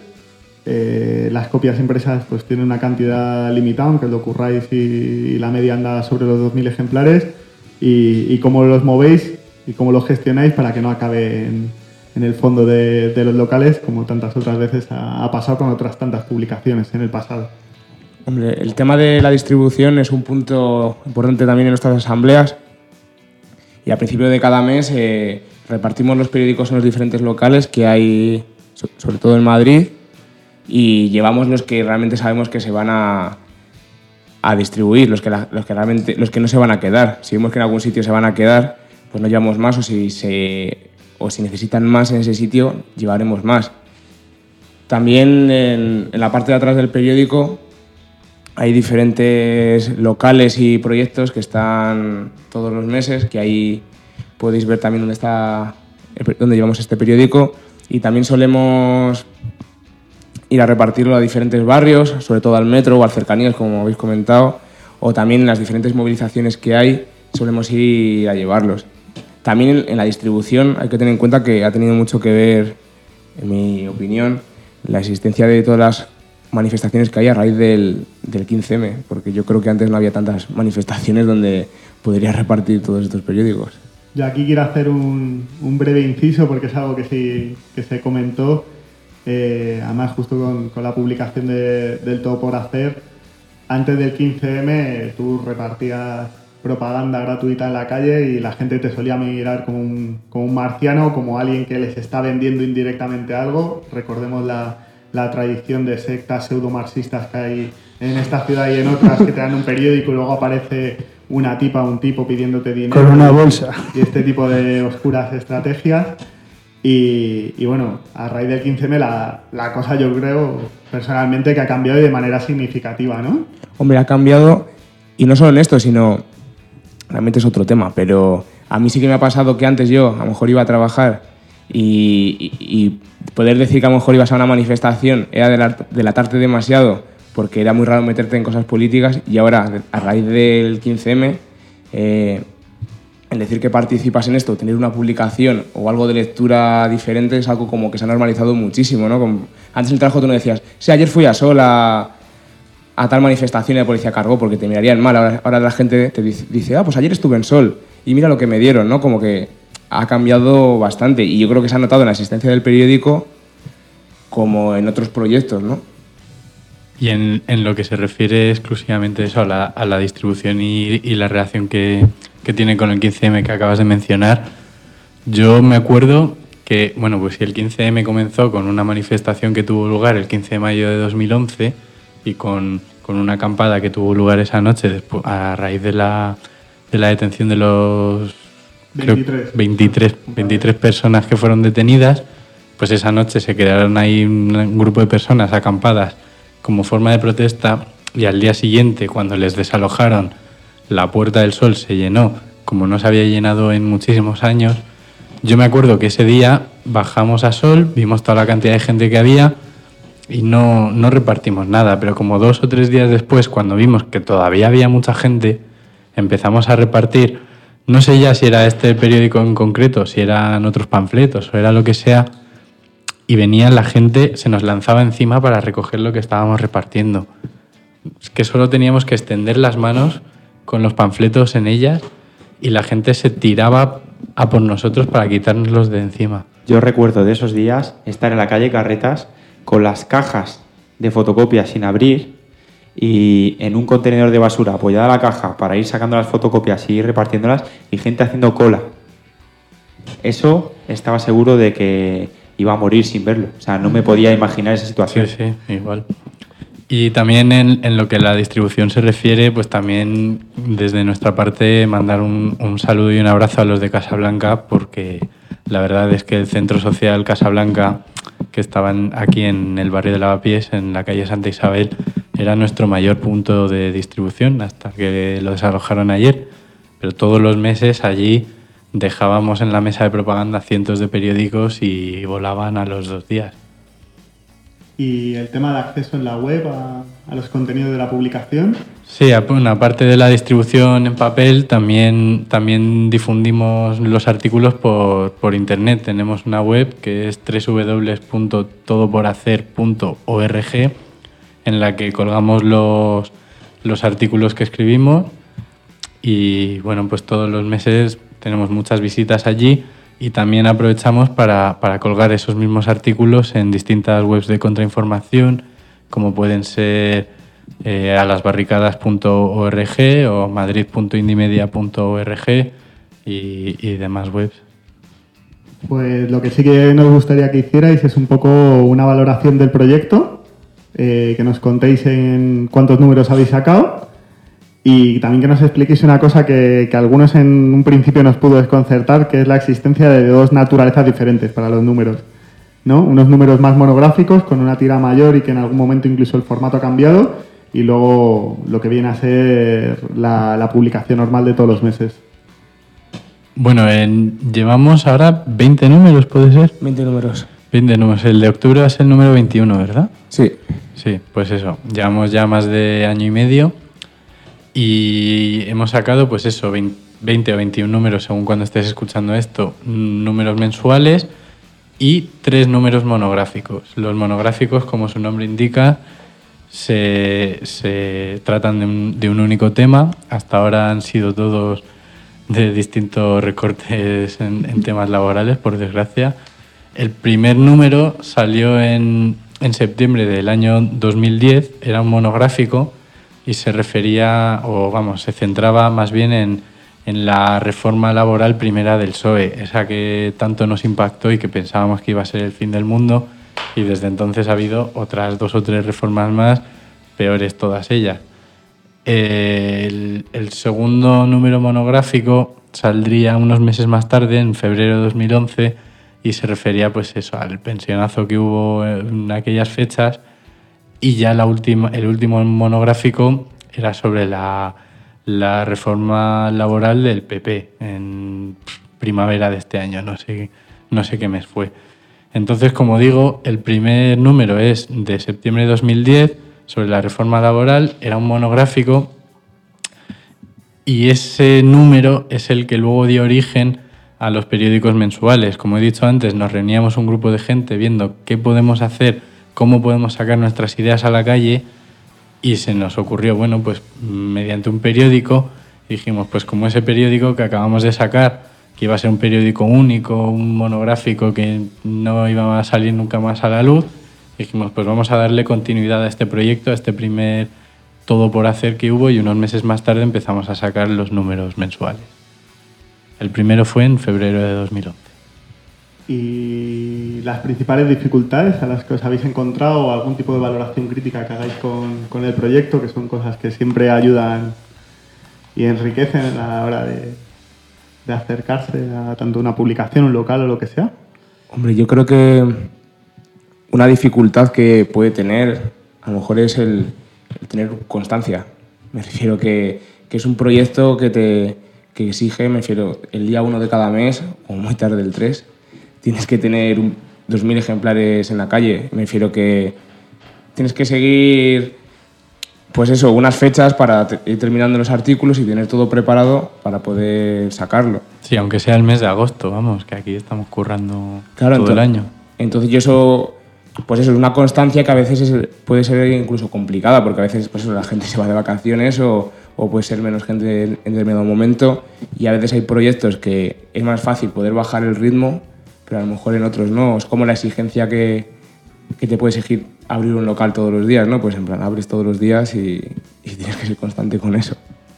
Eh, las copias impresas pues tienen una cantidad limitada, aunque lo curráis y, y la media anda sobre los dos mil ejemplares. Y, y cómo los movéis y cómo los gestionáis para que no acabe en, en el fondo de, de los locales, como tantas otras veces ha, ha pasado con otras tantas publicaciones en el pasado. Hombre, el tema de la distribución es un punto importante también en nuestras asambleas, y a principio de cada mes eh, repartimos los periódicos en los diferentes locales que hay, sobre todo en Madrid, y llevamos los que realmente sabemos que se van a, a distribuir, los que, la, los, que realmente, los que no se van a quedar. Si vemos que en algún sitio se van a quedar, pues no llevamos más, o si, se, o si necesitan más en ese sitio, llevaremos más. También en, en la parte de atrás del periódico hay diferentes locales y proyectos que están todos los meses, que ahí podéis ver también dónde está, dónde llevamos este periódico, y también solemos ir a repartirlo a diferentes barrios, sobre todo al metro o al cercanías, como habéis comentado, o también en las diferentes movilizaciones que hay solemos ir a llevarlos. También en, en la distribución hay que tener en cuenta que ha tenido mucho que ver, en mi opinión, la existencia de todas las manifestaciones que hay a raíz del, del quince eme, porque yo creo que antes no había tantas manifestaciones donde podría repartir todos estos periódicos. Yo aquí quiero hacer un, un breve inciso porque es algo que sí que se comentó, eh, además justo con, con la publicación de, del Todo por Hacer. Antes del quince eme tú repartías propaganda gratuita en la calle y la gente te solía mirar como un, como un marciano, como alguien que les está vendiendo indirectamente algo. Recordemos la, la tradición de sectas pseudo-marxistas que hay en esta ciudad y en otras, que te dan un periódico y luego aparece una tipa o un tipo pidiéndote dinero. Con una bolsa. Y este tipo de oscuras estrategias. Y, y bueno, a raíz del quince eme la, la cosa yo creo personalmente que ha cambiado y de manera significativa, ¿no? Hombre, ha cambiado, y no solo en esto, sino, realmente es otro tema, pero a mí sí que me ha pasado que antes yo a lo mejor iba a trabajar y, y, y poder decir que a lo mejor ibas a una manifestación era delat- delatarte demasiado, porque era muy raro meterte en cosas políticas, y ahora, a raíz del quince eme, eh, el decir que participas en esto, tener una publicación o algo de lectura diferente es algo como que se ha normalizado muchísimo, ¿no? Como, antes en el trabajo tú no decías, sí, ayer fui a Sol a, a tal manifestación y la policía cargó porque te mirarían mal. Ahora, ahora la gente te dice, dice, ah, pues ayer estuve en Sol y mira lo que me dieron, ¿no? Como que ha cambiado bastante, y yo creo que se ha notado en la existencia del periódico como en otros proyectos, ¿no? Y en, en lo que se refiere exclusivamente eso, a, la, a la distribución y, y la relación que, que tiene con el quince eme que acabas de mencionar, yo me acuerdo que, bueno, pues si el quince eme comenzó con una manifestación que tuvo lugar el quince de mayo de dos mil once y con, con una acampada que tuvo lugar esa noche después, a raíz de la, de la detención de los veintitrés. Creo, veintitrés, veintitrés personas que fueron detenidas, pues esa noche se quedaron ahí un, un grupo de personas acampadas como forma de protesta, y al día siguiente, cuando les desalojaron, la Puerta del Sol se llenó como no se había llenado en muchísimos años. Yo me acuerdo que ese día bajamos a Sol, vimos toda la cantidad de gente que había y no, no repartimos nada, pero como dos o tres días después, cuando vimos que todavía había mucha gente, empezamos a repartir, no sé ya si era este periódico en concreto, si eran otros panfletos o era lo que sea, y venía la gente, se nos lanzaba encima para recoger lo que estábamos repartiendo. Es que solo teníamos que extender las manos con los panfletos en ellas y la gente se tiraba a por nosotros para quitárnoslos de encima. Yo recuerdo de esos días estar en la calle Carretas con las cajas de fotocopias sin abrir y en un contenedor de basura apoyada a la caja para ir sacando las fotocopias y ir repartiéndolas, y gente haciendo cola. Eso estaba seguro de que iba a morir sin verlo. O sea, no me podía imaginar esa situación. Sí, sí, igual. Y también en, en lo que a la distribución se refiere, pues también desde nuestra parte mandar un, un saludo y un abrazo a los de Casablanca, porque la verdad es que el Centro Social Casablanca, que estaba aquí en el barrio de Lavapiés, en la calle Santa Isabel, era nuestro mayor punto de distribución hasta que lo desalojaron ayer. Pero todos los meses allí dejábamos en la mesa de propaganda cientos de periódicos y volaban a los dos días. ¿Y el tema de acceso en la web a, a los contenidos de la publicación? Sí, bueno, aparte de la distribución en papel, también, también difundimos los artículos por, por internet. Tenemos una web que es doble u doble u doble u punto todo por hacer punto org, en la que colgamos los, los artículos que escribimos, y bueno, pues todos los meses tenemos muchas visitas allí, y también aprovechamos para, para colgar esos mismos artículos en distintas webs de contrainformación, como pueden ser eh, alasbarricadas punto org o madrid punto indimedia punto org y, y demás webs. Pues lo que sí que nos gustaría que hicierais es un poco una valoración del proyecto, eh, que nos contéis en cuántos números habéis sacado. Y también que nos expliquéis una cosa que, que a algunos en un principio nos pudo desconcertar, que es la existencia de dos naturalezas diferentes para los números, ¿no? Unos números más monográficos, con una tira mayor y que en algún momento incluso el formato ha cambiado, y luego lo que viene a ser la, la publicación normal de todos los meses. Bueno, en, llevamos ahora veinte números, ¿puede ser? veinte números. veinte números. El de octubre es el número veintiuno, ¿verdad? Sí. Sí, pues eso. Llevamos ya más de año y medio. Y hemos sacado, pues eso, veinte o veintiún números, según cuando estés escuchando esto, números mensuales y tres números monográficos. Los monográficos, como su nombre indica, se, se tratan de un, de un único tema. Hasta ahora han sido todos de distintos recortes en, en temas laborales, por desgracia. El primer número salió en, en septiembre del año dos mil diez, era un monográfico, y se refería, o vamos, se centraba más bien en, en la reforma laboral primera del P S O E, esa que tanto nos impactó y que pensábamos que iba a ser el fin del mundo, y desde entonces ha habido otras dos o tres reformas más, peores todas ellas. El, el segundo número monográfico saldría unos meses más tarde, en febrero de dos mil once, y se refería pues eso, al pensionazo que hubo en aquellas fechas, y ya la última, el último monográfico era sobre la, la reforma laboral del P P en primavera de este año, no sé, no sé qué mes fue. Entonces, como digo, el primer número es de septiembre de dos mil diez, sobre la reforma laboral, era un monográfico, y ese número es el que luego dio origen a los periódicos mensuales. Como he dicho antes, nos reuníamos un grupo de gente viendo qué podemos hacer, cómo podemos sacar nuestras ideas a la calle, y se nos ocurrió, bueno, pues mediante un periódico, dijimos, pues como ese periódico que acabamos de sacar, que iba a ser un periódico único, un monográfico que no iba a salir nunca más a la luz, dijimos, pues vamos a darle continuidad a este proyecto, a este primer todo por hacer que hubo, y unos meses más tarde empezamos a sacar los números mensuales. El primero fue en febrero de dos mil once. ¿Y las principales dificultades a las que os habéis encontrado, o algún tipo de valoración crítica que hagáis con, con el proyecto, que son cosas que siempre ayudan y enriquecen a la hora de, de acercarse a tanto una publicación, un local o lo que sea? Hombre, yo creo que una dificultad que puede tener, a lo mejor, es el, el tener constancia. Me refiero que, que es un proyecto que te que exige, me refiero, el día uno de cada mes, o muy tarde el tres, tienes que tener un, dos mil ejemplares en la calle. Me refiero que tienes que seguir, pues eso, unas fechas para ir terminando los artículos y tener todo preparado para poder sacarlo. Sí, aunque sea el mes de agosto, vamos, que aquí estamos currando claro, todo entonces, el año. Entonces yo eso, pues eso es una constancia que a veces es, puede ser incluso complicada, porque a veces pues eso, la gente se va de vacaciones o, o puede ser menos gente en, en determinado momento, y a veces hay proyectos que es más fácil poder bajar el ritmo, pero a lo mejor en otros no. Es como la exigencia que, que te puede exigir abrir un local todos los días, ¿no? Pues en plan, abres todos los días y, y tienes que ser constante con eso.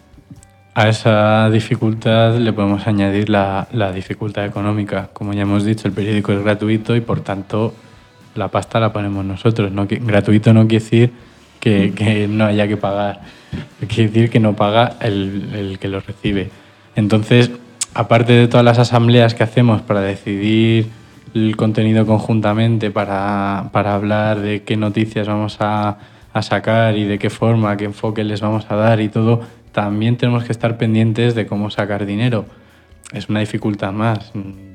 A esa dificultad le podemos añadir la, la dificultad económica. Como ya hemos dicho, el periódico es gratuito y, por tanto, la pasta la ponemos nosotros. No, que, gratuito no quiere decir que, que no haya que pagar. Quiere decir que no paga el, el que lo recibe. Entonces, aparte de todas las asambleas que hacemos para decidir el contenido conjuntamente, para, para hablar de qué noticias vamos a, a sacar y de qué forma, qué enfoque les vamos a dar y todo, también tenemos que estar pendientes de cómo sacar dinero. Es una dificultad más.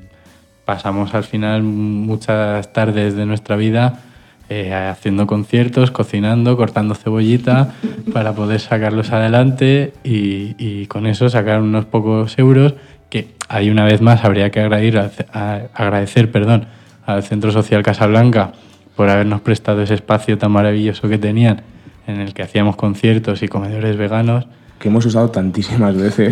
Pasamos al final muchas tardes de nuestra vida eh, haciendo conciertos, cocinando, cortando cebollita para poder sacarlos adelante y, y con eso sacar unos pocos euros que ahí una vez más habría que agradecer, a, agradecer perdón, al Centro Social Casablanca por habernos prestado ese espacio tan maravilloso que tenían, en el que hacíamos conciertos y comedores veganos. Que hemos usado tantísimas veces.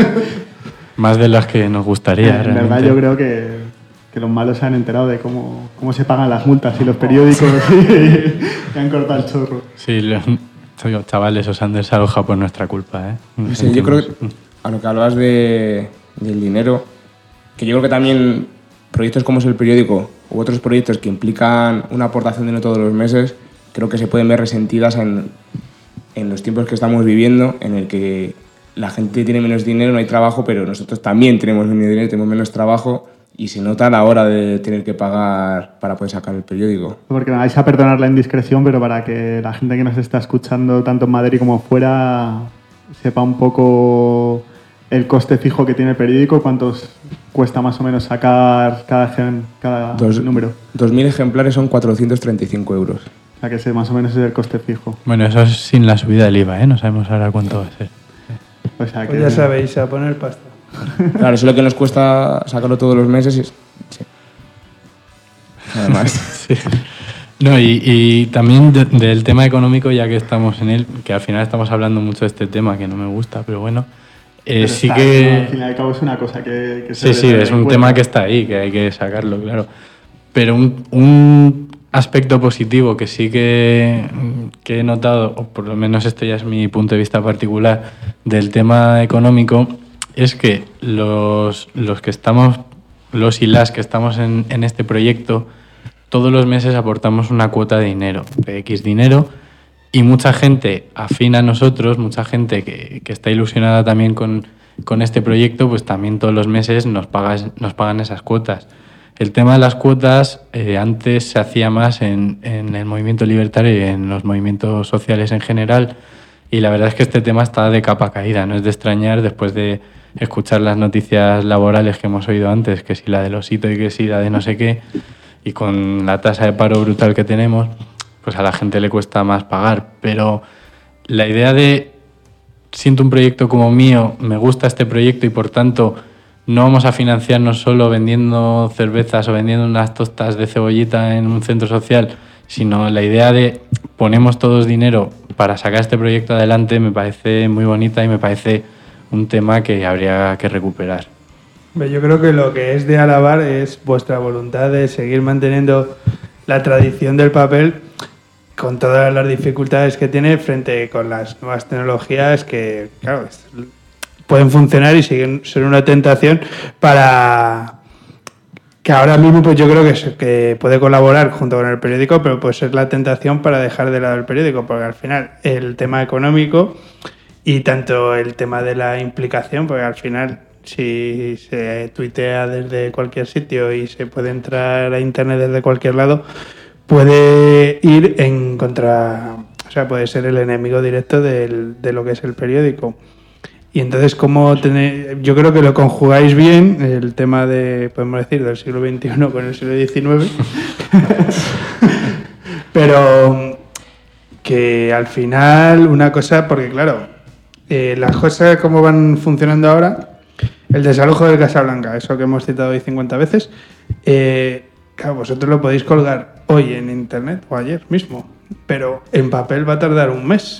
Más de las que nos gustaría. En verdad yo creo que, que los malos se han enterado de cómo, cómo se pagan las multas y los periódicos y han cortado el chorro. Sí, los, los chavales os han desalojado por nuestra culpa, ¿eh? No sé, yo creo que a lo que hablabas de, del dinero, que yo creo que también proyectos como es el periódico u otros proyectos que implican una aportación de dinero todos los meses, creo que se pueden ver resentidas en, en los tiempos que estamos viviendo, en el que la gente tiene menos dinero, no hay trabajo, pero nosotros también tenemos menos dinero, tenemos menos trabajo, y se nota a la hora de tener que pagar para poder sacar el periódico. Porque me vais a perdonar la indiscreción, pero para que la gente que nos está escuchando, tanto en Madrid como fuera, sepa un poco el coste fijo que tiene el periódico, cuántos cuesta más o menos sacar cada, gen, cada Dos, número. dos mil ejemplares son cuatrocientos treinta y cinco euros. O sea que ese más o menos es el coste fijo. Bueno, eso es sin la subida del I V A, ¿eh? No sabemos ahora cuánto va a ser. O sea que... Pues ya sabéis, a poner pasta. Claro, eso es lo que nos cuesta sacarlo todos los meses. Y, sí. Además. Sí. No, y, y también de, del tema económico, ya que estamos en él, que al final estamos hablando mucho de este tema, que no me gusta, pero bueno, eh, pero sí está, que... ¿no? Al fin y al cabo es una cosa que, que se Sí, sí, debe es tener un en tema cuenta. que está ahí, que hay que sacarlo, claro. Pero un, un aspecto positivo que sí que, que he notado, o por lo menos esto ya es mi punto de vista particular, del tema económico, es que los, los que estamos, los y las que estamos en, en este proyecto, todos los meses aportamos una cuota de dinero, de X dinero, y mucha gente afín a nosotros, mucha gente que, que está ilusionada también con, con este proyecto, pues también todos los meses nos, pagas, nos pagan esas cuotas. El tema de las cuotas eh, antes se hacía más en, en el movimiento libertario y en los movimientos sociales en general, y la verdad es que este tema está de capa caída. No es de extrañar después de escuchar las noticias laborales que hemos oído antes, que si la de los hitos y que si la de no sé qué, y con la tasa de paro brutal que tenemos, pues a la gente le cuesta más pagar. Pero la idea de siento un proyecto como mío, me gusta este proyecto y por tanto no vamos a financiarnos solo vendiendo cervezas o vendiendo unas tostas de cebollita en un centro social, sino la idea de ponemos todos dinero para sacar este proyecto adelante me parece muy bonita y me parece un tema que habría que recuperar. Yo creo que lo que es de alabar es vuestra voluntad de seguir manteniendo la tradición del papel con todas las dificultades que tiene frente con las nuevas tecnologías que, claro, pueden funcionar y siguen ser una tentación para que ahora mismo pues yo creo que, es, que puede colaborar junto con el periódico, pero puede ser la tentación para dejar de lado el periódico, porque al final el tema económico y tanto el tema de la implicación, porque al final si se tuitea desde cualquier sitio y se puede entrar a internet desde cualquier lado, puede ir en contra, o sea, puede ser el enemigo directo del, de lo que es el periódico. Y entonces, ¿cómo tenéis? Yo creo que lo conjugáis bien, el tema de, podemos decir, del siglo veintiuno con el siglo diecinueve, pero que al final una cosa, porque claro, eh, las cosas como van funcionando ahora, el desalojo del Casablanca, eso que hemos citado hoy cincuenta veces, eh, claro, vosotros lo podéis colgar hoy en internet o ayer mismo, pero en papel va a tardar un mes.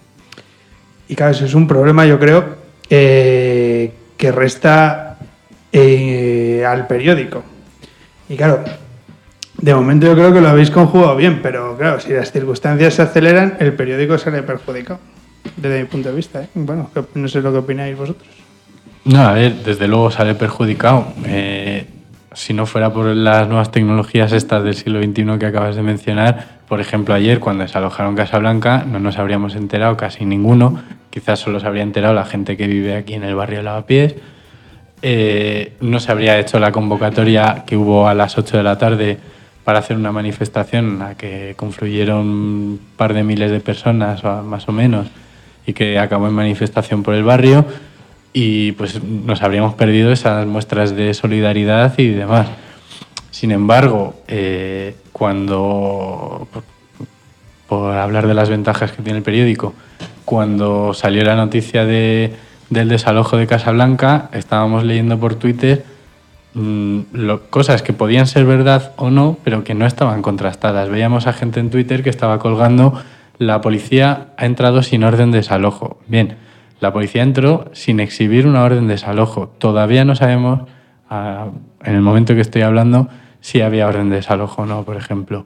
Y claro, eso es un problema, yo creo, eh, que resta eh, al periódico. Y claro, de momento yo creo que lo habéis conjugado bien, pero claro, si las circunstancias se aceleran, el periódico sale perjudicado, desde mi punto de vista, ¿eh? Bueno, no sé lo que opináis vosotros. No, a ver, desde luego sale perjudicado. Eh, si no fuera por las nuevas tecnologías estas del siglo veintiuno que acabas de mencionar, por ejemplo, ayer cuando desalojaron Casablanca no nos habríamos enterado casi ninguno, quizás solo se habría enterado la gente que vive aquí en el barrio de Lavapiés. Eh, no se habría hecho la convocatoria que hubo a las ocho de la tarde para hacer una manifestación en la que confluyeron un par de miles de personas, más o menos, y que acabó en manifestación por el barrio. Y pues nos habríamos perdido esas muestras de solidaridad y demás. Sin embargo, eh, cuando, por, por hablar de las ventajas que tiene el periódico, cuando salió la noticia de, del desalojo de Casablanca, estábamos leyendo por Twitter mmm, lo, cosas que podían ser verdad o no, pero que no estaban contrastadas. Veíamos a gente en Twitter que estaba colgando: la policía ha entrado sin orden de desalojo. Bien, la policía entró sin exhibir una orden de desalojo. Todavía no sabemos, a, en el momento que estoy hablando, si había orden de desalojo o no, por ejemplo.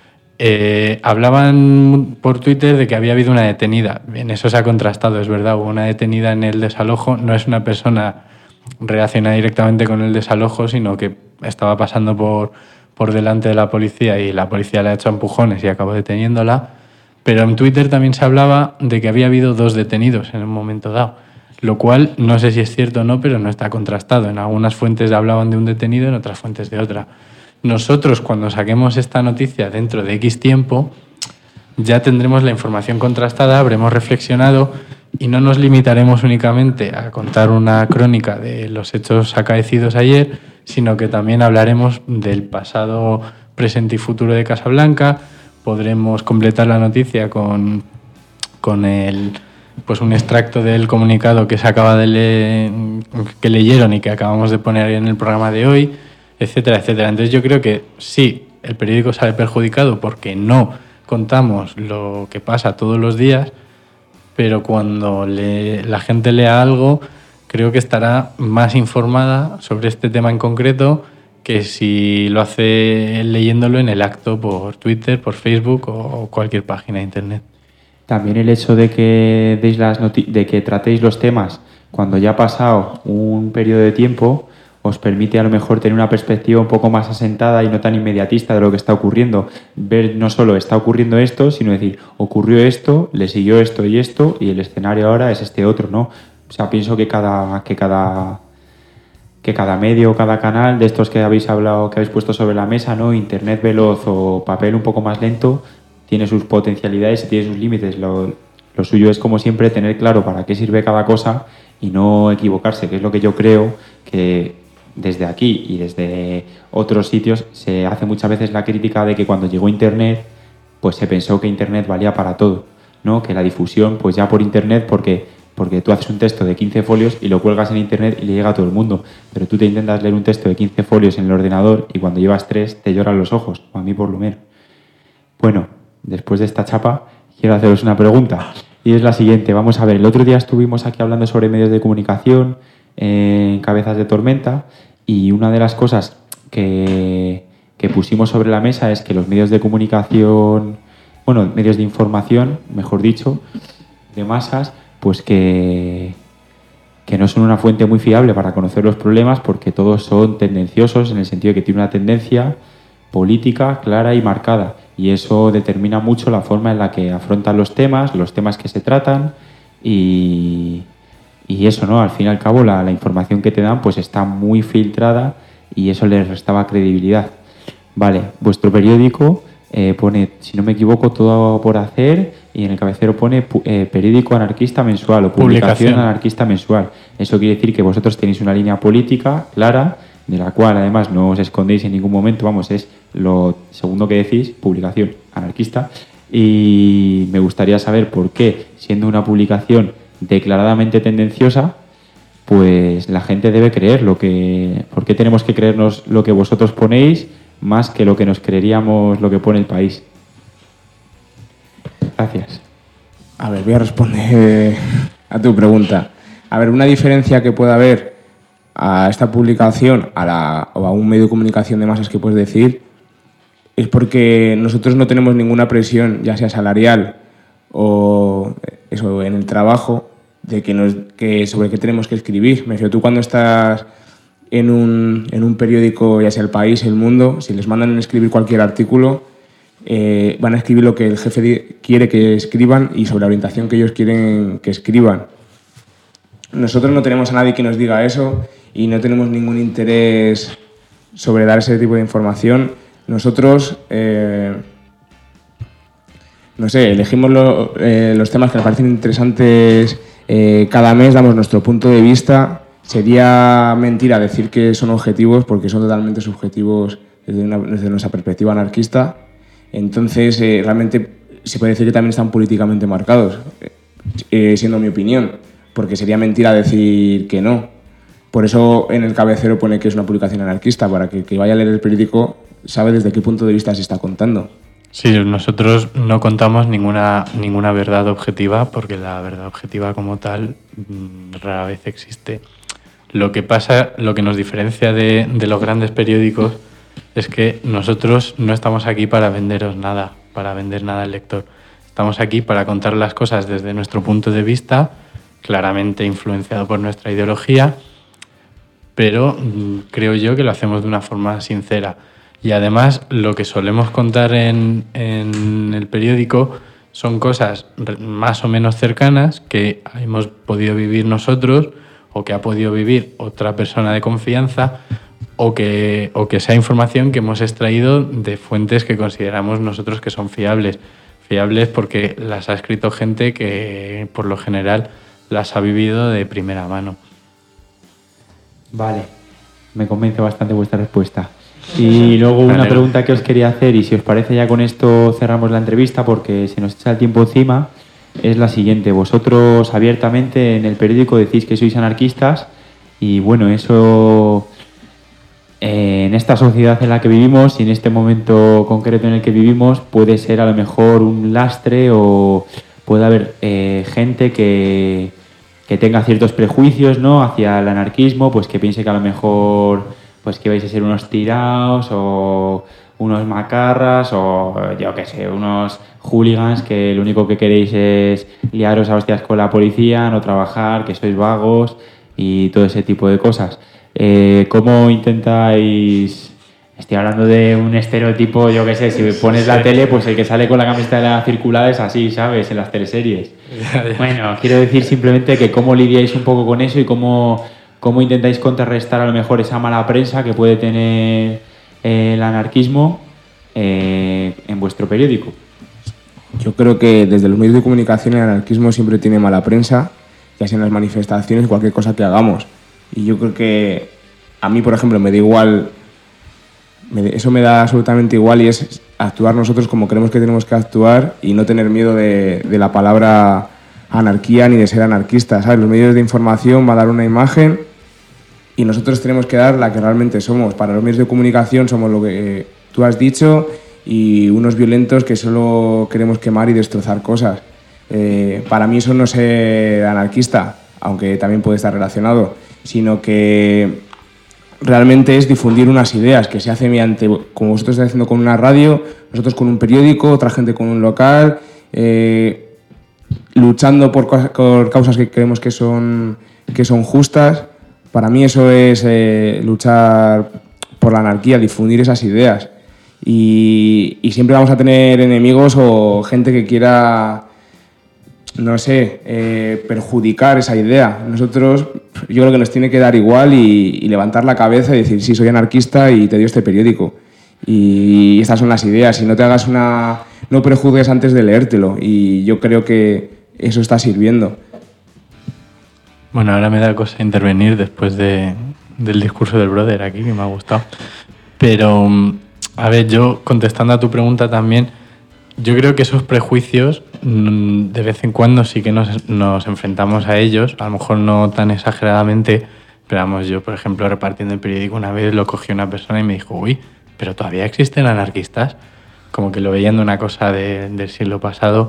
Eh, hablaban por Twitter de que había habido una detenida. Bien, eso se ha contrastado, es verdad. Hubo una detenida en el desalojo. No es una persona relacionada directamente con el desalojo, sino que estaba pasando por, por delante de la policía y la policía le ha hecho empujones y acabó deteniéndola. Pero en Twitter también se hablaba de que había habido dos detenidos en un momento dado, lo cual no sé si es cierto o no, pero no está contrastado. En algunas fuentes hablaban de un detenido, en otras fuentes de otra. Nosotros, cuando saquemos esta noticia dentro de X tiempo, ya tendremos la información contrastada, habremos reflexionado y no nos limitaremos únicamente a contar una crónica de los hechos acaecidos ayer, sino que también hablaremos del pasado, presente y futuro de Casablanca. Podremos completar la noticia con, con el, pues un extracto del comunicado que se acaba de leer, que leyeron y que acabamos de poner en el programa de hoy, etcétera, etcétera. Entonces yo creo que sí, el periódico sale perjudicado porque no contamos lo que pasa todos los días, pero cuando le, la gente lea algo, creo que estará más informada sobre este tema en concreto que si lo hace leyéndolo en el acto por Twitter, por Facebook o cualquier página de internet. También el hecho de que deis las noti- de que tratéis los temas cuando ya ha pasado un periodo de tiempo os permite a lo mejor tener una perspectiva un poco más asentada y no tan inmediatista de lo que está ocurriendo. Ver no solo está ocurriendo esto, sino decir, ocurrió esto, le siguió esto y esto, y el escenario ahora es este otro, ¿no? O sea, pienso que cada, que cada, que cada medio, cada canal de estos que habéis hablado, que habéis puesto sobre la mesa, ¿no? Internet veloz o papel un poco más lento, tiene sus potencialidades y tiene sus límites. Lo, lo suyo es, como siempre, tener claro para qué sirve cada cosa y no equivocarse, que es lo que yo creo que desde aquí y desde otros sitios se hace muchas veces la crítica de que cuando llegó Internet, pues se pensó que Internet valía para todo, ¿no? Que la difusión, pues ya por Internet, porque, porque tú haces un texto de quince folios y lo cuelgas en Internet y le llega a todo el mundo, pero tú te intentas leer un texto de quince folios en el ordenador y cuando llevas tres te lloran los ojos, o a mí por lo menos. Bueno, después de esta chapa, quiero haceros una pregunta y es la siguiente. Vamos a ver, el otro día estuvimos aquí hablando sobre medios de comunicación en Cabezas de Tormenta, y una de las cosas que, que pusimos sobre la mesa es que los medios de comunicación, bueno, medios de información, mejor dicho, de masas, pues que, que no son una fuente muy fiable para conocer los problemas, porque todos son tendenciosos en el sentido de que tienen una tendencia política clara y marcada, y eso determina mucho la forma en la que afrontan los temas, los temas que se tratan, y Y eso, ¿no? Al fin y al cabo, la, la información que te dan pues está muy filtrada y eso les restaba credibilidad. Vale, vuestro periódico eh, pone, si no me equivoco, Todo por Hacer, y en el cabecero pone eh, periódico anarquista mensual o publicación, publicación anarquista mensual. Eso quiere decir que vosotros tenéis una línea política clara, de la cual además no os escondéis en ningún momento, vamos, es lo segundo que decís, publicación anarquista. Y me gustaría saber por qué, siendo una publicación declaradamente tendenciosa, pues la gente debe creer lo que... ¿Por qué tenemos que creernos lo que vosotros ponéis más que lo que nos creeríamos lo que pone el país? Gracias. A ver, voy a responder a tu pregunta. A ver, una diferencia que pueda haber a esta publicación a la, o a un medio de comunicación de masas que puedes decir es porque nosotros no tenemos ninguna presión, ya sea salarial o eso en el trabajo, de que, nos, que sobre qué tenemos que escribir. Me refiero, tú cuando estás en un, en un periódico, ya sea El País, El Mundo, si les mandan a escribir cualquier artículo, eh, van a escribir lo que el jefe quiere que escriban y sobre la orientación que ellos quieren que escriban. Nosotros no tenemos a nadie que nos diga eso y no tenemos ningún interés sobre dar ese tipo de información. Nosotros... Eh, No sé, elegimos lo, eh, los temas que nos parecen interesantes eh, cada mes, damos nuestro punto de vista. Sería mentira decir que son objetivos porque son totalmente subjetivos desde, una, desde nuestra perspectiva anarquista. Entonces, eh, realmente se puede decir que también están políticamente marcados, eh, siendo mi opinión, porque sería mentira decir que no. Por eso en el cabecero pone que es una publicación anarquista, para que el que vaya a leer el periódico sabe desde qué punto de vista se está contando. Sí, nosotros no contamos ninguna, ninguna verdad objetiva, porque la verdad objetiva como tal rara vez existe. Lo que pasa, lo que nos diferencia de, de los grandes periódicos es que nosotros no estamos aquí para venderos nada, para vender nada al lector. Estamos aquí para contar las cosas desde nuestro punto de vista, claramente influenciado por nuestra ideología, pero creo yo que lo hacemos de una forma sincera. Y además lo que solemos contar en, en el periódico son cosas más o menos cercanas que hemos podido vivir nosotros o que ha podido vivir otra persona de confianza o que, o que sea información que hemos extraído de fuentes que consideramos nosotros que son fiables. Fiables porque las ha escrito gente que por lo general las ha vivido de primera mano. Vale, me convence bastante vuestra respuesta. Y luego una pregunta que os quería hacer, y si os parece ya con esto cerramos la entrevista porque se nos echa el tiempo encima, es la siguiente. Vosotros abiertamente en el periódico decís que sois anarquistas y bueno, eso eh, en esta sociedad en la que vivimos y en este momento concreto en el que vivimos puede ser a lo mejor un lastre o puede haber eh, gente que, que tenga ciertos prejuicios, ¿no?, hacia el anarquismo, pues que piense que a lo mejor... pues que vais a ser unos tiraos o unos macarras o yo qué sé, unos hooligans que lo único que queréis es liaros a hostias con la policía, no trabajar, que sois vagos y todo ese tipo de cosas. Eh, ¿Cómo intentáis...? Estoy hablando de un estereotipo, yo qué sé, si pones sí. la tele, pues el que sale con la camiseta de la circulada es así, ¿sabes? En las teleseries. Bueno, quiero decir simplemente que cómo lidiáis un poco con eso y cómo, cómo intentáis contrarrestar a lo mejor esa mala prensa que puede tener eh, el anarquismo eh, en vuestro periódico. Yo creo que desde los medios de comunicación el anarquismo siempre tiene mala prensa, ya sea en las manifestaciones, cualquier cosa que hagamos. Y yo creo que a mí, por ejemplo, me da igual... Eso me da absolutamente igual y es actuar nosotros como creemos que tenemos que actuar y no tener miedo de, de la palabra anarquía ni de ser anarquistas, ¿sabes? Los medios de información van a dar una imagen y nosotros tenemos que dar la que realmente somos. Para los medios de comunicación somos lo que eh, tú has dicho y unos violentos que solo queremos quemar y destrozar cosas. Eh, para mí eso no es ser anarquista, aunque también puede estar relacionado, sino que... realmente es difundir unas ideas que se hace mediante, como vosotros estáis haciendo con una radio, nosotros con un periódico, otra gente con un local, eh, luchando por, por causas que creemos que son, que son justas. Para mí eso es eh, luchar por la anarquía, difundir esas ideas. Y, y siempre vamos a tener enemigos o gente que quiera... no sé, eh, perjudicar esa idea. Nosotros, yo creo que nos tiene que dar igual y, y levantar la cabeza y decir, sí, soy anarquista y te dio este periódico. Y estas son las ideas. Y no te hagas una... no prejuzgues antes de leértelo. Y yo creo que eso está sirviendo. Bueno, ahora me da cosa intervenir después de, del discurso del brother aquí, que me ha gustado. Pero, a ver, yo contestando a tu pregunta también, yo creo que esos prejuicios de vez en cuando sí que nos, nos enfrentamos a ellos, a lo mejor no tan exageradamente, pero vamos, yo por ejemplo repartiendo el periódico una vez lo cogió una persona y me dijo, uy, pero todavía existen anarquistas, como que lo veían de una cosa de, del siglo pasado.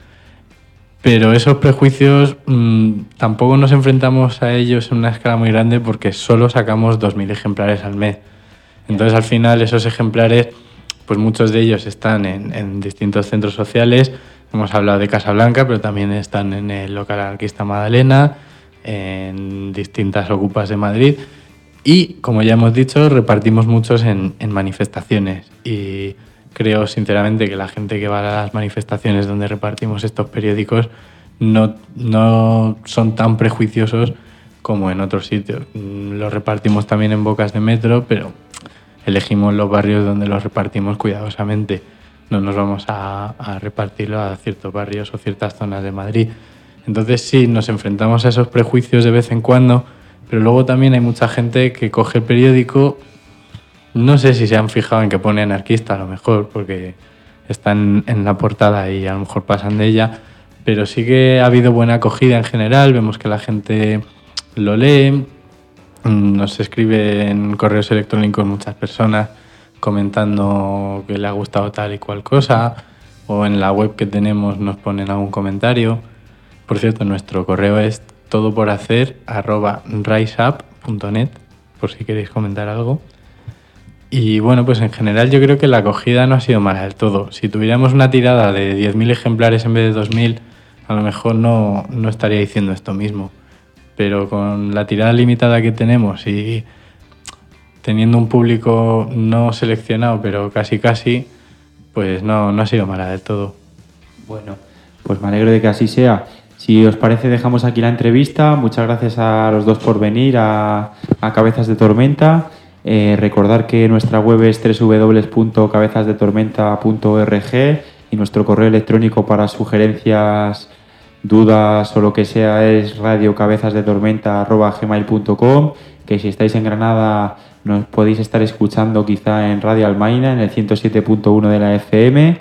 Pero esos prejuicios mmm, tampoco nos enfrentamos a ellos en una escala muy grande porque solo sacamos dos mil ejemplares al mes. Entonces al final esos ejemplares, pues muchos de ellos están en, en distintos centros sociales. Hemos hablado de Casablanca, pero también están en el local anarquista Madalena, en distintas ocupas de Madrid. Y, como ya hemos dicho, repartimos muchos en, en manifestaciones. Y creo, sinceramente, que la gente que va a las manifestaciones donde repartimos estos periódicos no, no son tan prejuiciosos como en otros sitios. Los repartimos también en bocas de metro, pero elegimos los barrios donde los repartimos cuidadosamente. No nos vamos a, a repartirlo a ciertos barrios o ciertas zonas de Madrid. Entonces sí, nos enfrentamos a esos prejuicios de vez en cuando, pero luego también hay mucha gente que coge el periódico, no sé si se han fijado en que pone anarquista a lo mejor, porque están en la portada y a lo mejor pasan de ella, pero sí que ha habido buena acogida en general, vemos que la gente lo lee, nos escribe en correos electrónicos muchas personas comentando que le ha gustado tal y cual cosa, o en la web que tenemos nos ponen algún comentario. Por cierto, nuestro correo es todoporhacer arroba riseup punto net, por si queréis comentar algo. Y bueno, pues en general yo creo que la acogida no ha sido mala del todo. Si tuviéramos una tirada de diez mil ejemplares en vez de dos mil, a lo mejor no, no estaría diciendo esto mismo. Pero con la tirada limitada que tenemos y teniendo un público no seleccionado, pero casi casi, pues no, no ha sido mala del todo. Bueno, pues me alegro de que así sea. Si os parece, dejamos aquí la entrevista. Muchas gracias a los dos por venir a, a Cabezas de Tormenta. Eh, recordar que nuestra web es doble u doble u doble u punto cabezas de tormenta punto org y nuestro correo electrónico para sugerencias, dudas o lo que sea es radio cabezas de tormenta arroba gmail punto com. Que si estáis en Granada nos podéis estar escuchando quizá en Radio Almaina, en el ciento siete punto uno de la F M.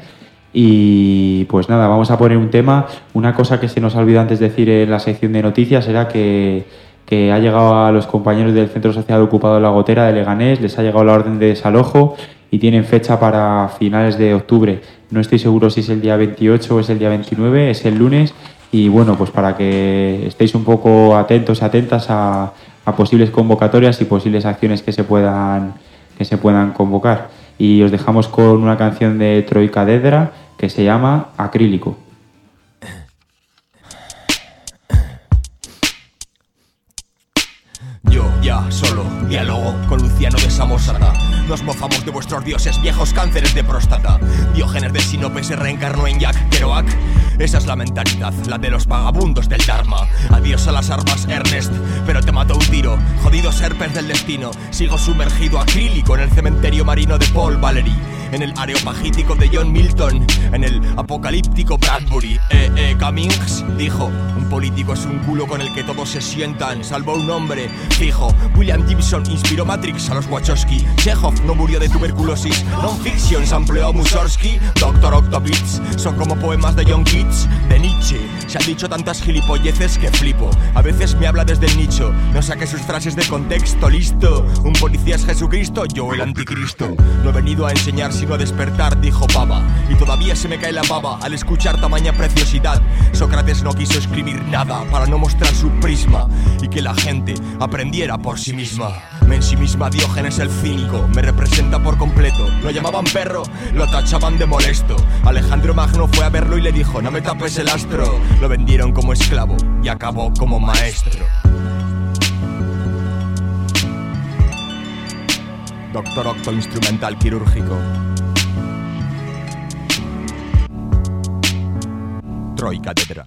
Y pues nada, vamos a poner un tema. Una cosa que se nos ha olvidado antes de decir en la sección de noticias era que, que ha llegado a los compañeros del Centro Social Ocupado de La Gotera de Leganés, les ha llegado la orden de desalojo y tienen fecha para finales de octubre. No estoy seguro si es el día veintiocho o es el día veintinueve, es el lunes. Y bueno, pues para que estéis un poco atentos y atentas a, a posibles convocatorias y posibles acciones que se puedan, que se puedan convocar. Y os dejamos con una canción de Troika Dedra que se llama Acrílico. Yo, yo. día solo diálogo con Luciano de Samosata. Nos mofamos de vuestros dioses, viejos cánceres de próstata. Diógenes de Sinope se reencarnó en Jack Kerouac. Esa es la mentalidad, la de los vagabundos del Dharma. Adiós a las armas, Ernest, pero te mató un tiro. Jodidos serpes del destino. Sigo sumergido acrílico en el cementerio marino de Paul Valery, en el areopagítico de John Milton, en el apocalíptico Bradbury. E. E. Cummings dijo: un político es un culo con el que todos se sientan, salvo un hombre fijo. William Gibson inspiró Matrix a los Wachowski. Chekhov no murió de tuberculosis. Non-fiction sampleó a Mussorgsky. Doctor Octopus son como poemas de John Keats, de Nietzsche. Se han dicho tantas gilipolleces que flipo. A veces me habla desde el nicho, no saque sus frases de contexto. Listo, un policía es Jesucristo, yo el anticristo. No he venido a enseñar sino a despertar, dijo Papa. Y todavía se me cae la baba al escuchar tamaña preciosidad. Sócrates no quiso escribir nada para no mostrar su prisma y que la gente aprendiera por sí misma. Me ensimisma Diógenes el cínico, me representa por completo. Lo llamaban perro, lo tachaban de molesto. Alejandro Magno fue a verlo y le dijo: no me tapes el astro. Lo vendieron como esclavo y acabó como maestro. Doctor Octo instrumental quirúrgico. Troy Cátedra.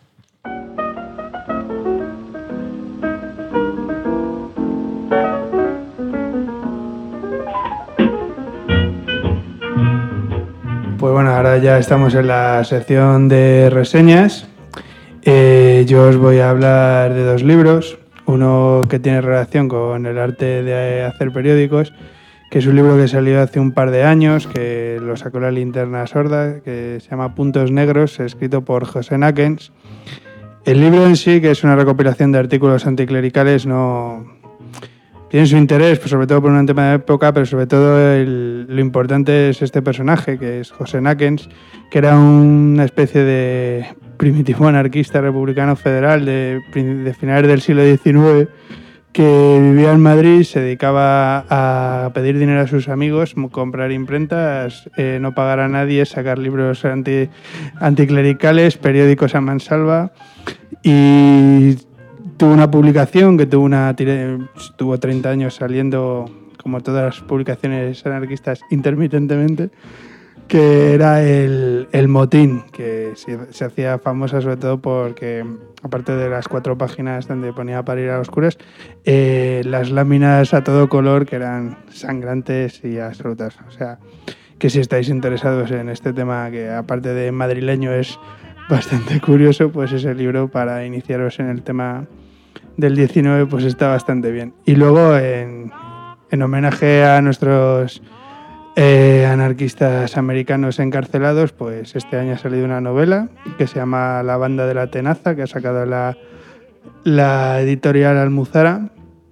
Pues bueno, ahora ya estamos en la sección de reseñas. Eh, yo os voy a hablar de dos libros. Uno que tiene relación con el arte de hacer periódicos, que es un libro que salió hace un par de años, que lo sacó La Linterna Sorda, que se llama Puntos Negros, escrito por José Nackens. El libro en sí, que es una recopilación de artículos anticlericales, no tiene su interés, pues sobre todo por un tema de época, pero sobre todo el, lo importante es este personaje, que es José Nackens, que era una especie de primitivo anarquista republicano federal de, de finales del siglo diecinueve, que vivía en Madrid, se dedicaba a pedir dinero a sus amigos, comprar imprentas, eh, no pagar a nadie, sacar libros anti, anticlericales, periódicos a mansalva, y tuvo una publicación que tuvo una tuvo treinta años saliendo, como todas las publicaciones anarquistas, intermitentemente, que era el, el Motín, que se, se hacía famosa sobre todo porque, aparte de las cuatro páginas donde ponía Parir a oscuras, eh, las láminas a todo color, que eran sangrantes y absolutas. O sea, que si estáis interesados en este tema, que aparte de madrileño es bastante curioso, pues ese libro para iniciaros en el tema del diecinueve pues está bastante bien. Y luego, en, en homenaje a nuestros eh, anarquistas americanos encarcelados, pues este año ha salido una novela que se llama La banda de la tenaza, que ha sacado la, la editorial Almuzara,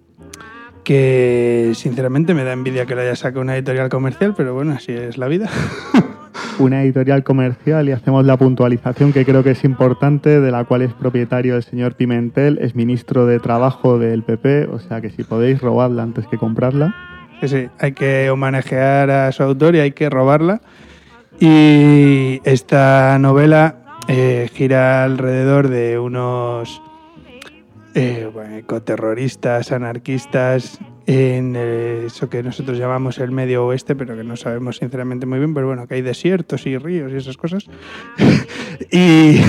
que sinceramente me da envidia que la haya sacado una editorial comercial, pero bueno, así es la vida. Una editorial comercial, y hacemos la puntualización que creo que es importante, de la cual es propietario el señor Pimentel, es ministro de Trabajo del P P, o sea que si podéis, robadla antes que comprarla. Sí, sí, hay que homenajear a su autor y hay que robarla. Y esta novela eh, gira alrededor de unos eh, bueno, ecoterroristas, anarquistas, en eh, eso que nosotros llamamos el Medio Oeste, pero que no sabemos sinceramente muy bien, pero bueno, que hay desiertos y ríos y esas cosas. y,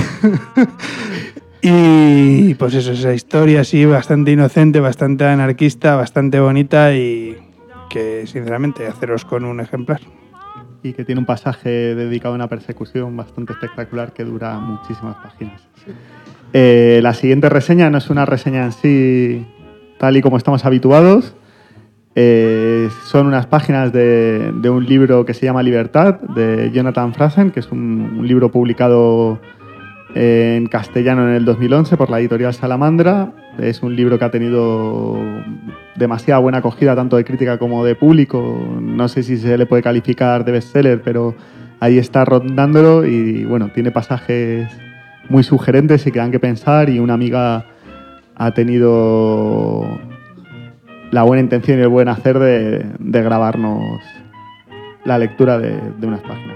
y pues eso, esa historia así bastante inocente, bastante anarquista, bastante bonita y que sinceramente haceros con un ejemplar. Y que tiene un pasaje dedicado a una persecución bastante espectacular que dura muchísimas páginas. Sí. Eh, la siguiente reseña no es una reseña en sí tal y como estamos habituados. Eh, son unas páginas de, de un libro que se llama Libertad, de Jonathan Franzen, que es un, un libro publicado en castellano en el dos mil once por la editorial Salamandra. Es un libro que ha tenido demasiada buena acogida, tanto de crítica como de público. No sé si se le puede calificar de bestseller, pero ahí está rondándolo y bueno, tiene pasajes muy sugerentes y que dan que pensar, y una amiga ha tenido la buena intención y el buen hacer de, de grabarnos la lectura de, de unas páginas.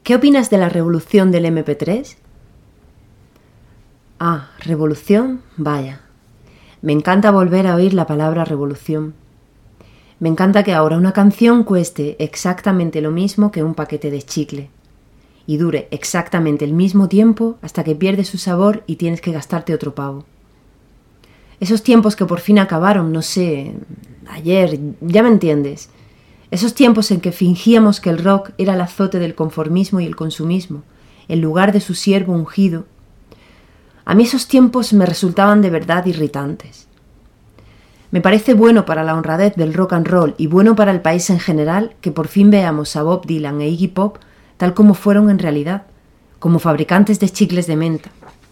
¿Qué opinas de la revolución del eme pe tres? Ah, revolución, vaya. Me encanta volver a oír la palabra revolución. Me encanta que ahora una canción cueste exactamente lo mismo que un paquete de chicle y dure exactamente el mismo tiempo hasta que pierde su sabor y tienes que gastarte otro pavo. Esos tiempos que por fin acabaron, no sé, ayer, ya me entiendes. Esos tiempos en que fingíamos que el rock era el azote del conformismo y el consumismo, en lugar de su siervo ungido. A mí esos tiempos me resultaban de verdad irritantes. Me parece bueno para la honradez del rock and roll y bueno para el país en general que por fin veamos a Bob Dylan e Iggy Pop tal como fueron en realidad, como fabricantes de chicles de menta.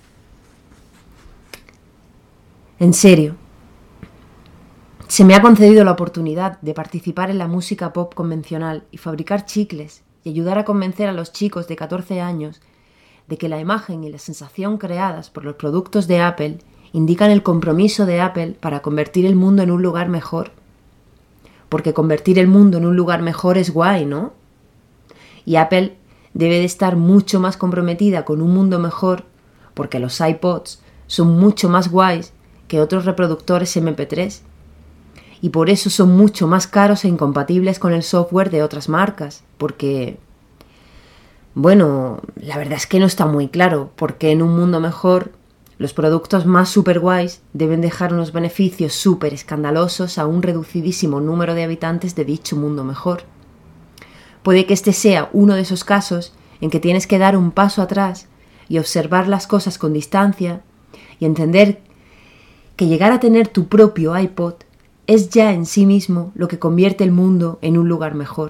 En serio, se me ha concedido la oportunidad de participar en la música pop convencional y fabricar chicles y ayudar a convencer a los chicos de catorce años de que la imagen y la sensación creadas por los productos de Apple indican el compromiso de Apple para convertir el mundo en un lugar mejor. Porque convertir el mundo en un lugar mejor es guay, ¿no? Y Apple debe de estar mucho más comprometida con un mundo mejor porque los iPods son mucho más guays que otros reproductores eme pe tres y por eso son mucho más caros e incompatibles con el software de otras marcas, porque, bueno, la verdad es que no está muy claro por qué en un mundo mejor los productos más super guays deben dejar unos beneficios súper escandalosos a un reducidísimo número de habitantes de dicho mundo mejor. Puede que este sea uno de esos casos en que tienes que dar un paso atrás y observar las cosas con distancia y entender que llegar a tener tu propio iPod es ya en sí mismo lo que convierte el mundo en un lugar mejor.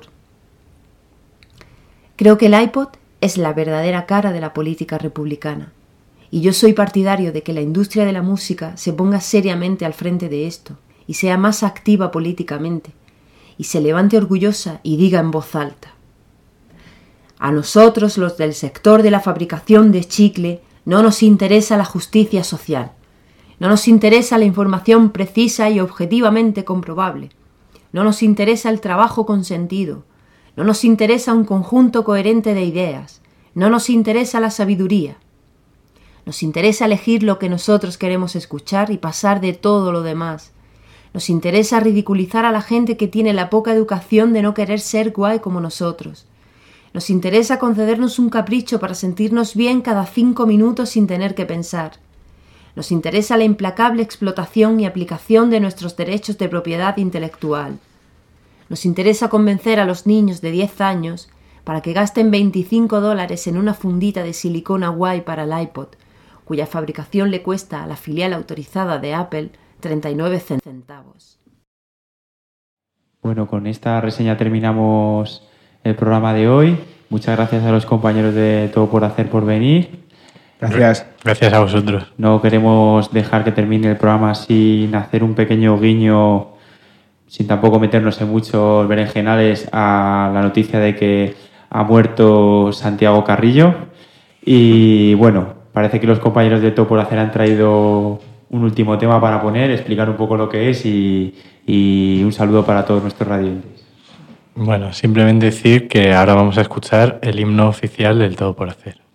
Creo que el iPod es la verdadera cara de la política republicana y yo soy partidario de que la industria de la música se ponga seriamente al frente de esto y sea más activa políticamente y se levante orgullosa y diga en voz alta: a nosotros, los del sector de la fabricación de chicle, no nos interesa la justicia social, no nos interesa la información precisa y objetivamente comprobable, no nos interesa el trabajo con sentido, no nos interesa un conjunto coherente de ideas, no nos interesa la sabiduría. Nos interesa elegir lo que nosotros queremos escuchar y pasar de todo lo demás. Nos interesa ridiculizar a la gente que tiene la poca educación de no querer ser guay como nosotros. Nos interesa concedernos un capricho para sentirnos bien cada cinco minutos sin tener que pensar. Nos interesa la implacable explotación y aplicación de nuestros derechos de propiedad intelectual. Nos interesa convencer a los niños de diez años para que gasten veinticinco dólares en una fundita de silicona guay para el iPod, cuya fabricación le cuesta a la filial autorizada de Apple treinta y nueve centavos. Bueno, con esta reseña terminamos el programa de hoy. Muchas gracias a los compañeros de Todo por Hacer por venir. Gracias. Gracias a vosotros. No queremos dejar que termine el programa sin hacer un pequeño guiño, sin tampoco meternos en muchos berenjenales, a la noticia de que ha muerto Santiago Carrillo. Y bueno, parece que los compañeros de Todo por Hacer han traído un último tema para poner, explicar un poco lo que es y, y un saludo para todos nuestros radiantes. Bueno, simplemente decir que ahora vamos a escuchar el himno oficial del Todo por Hacer.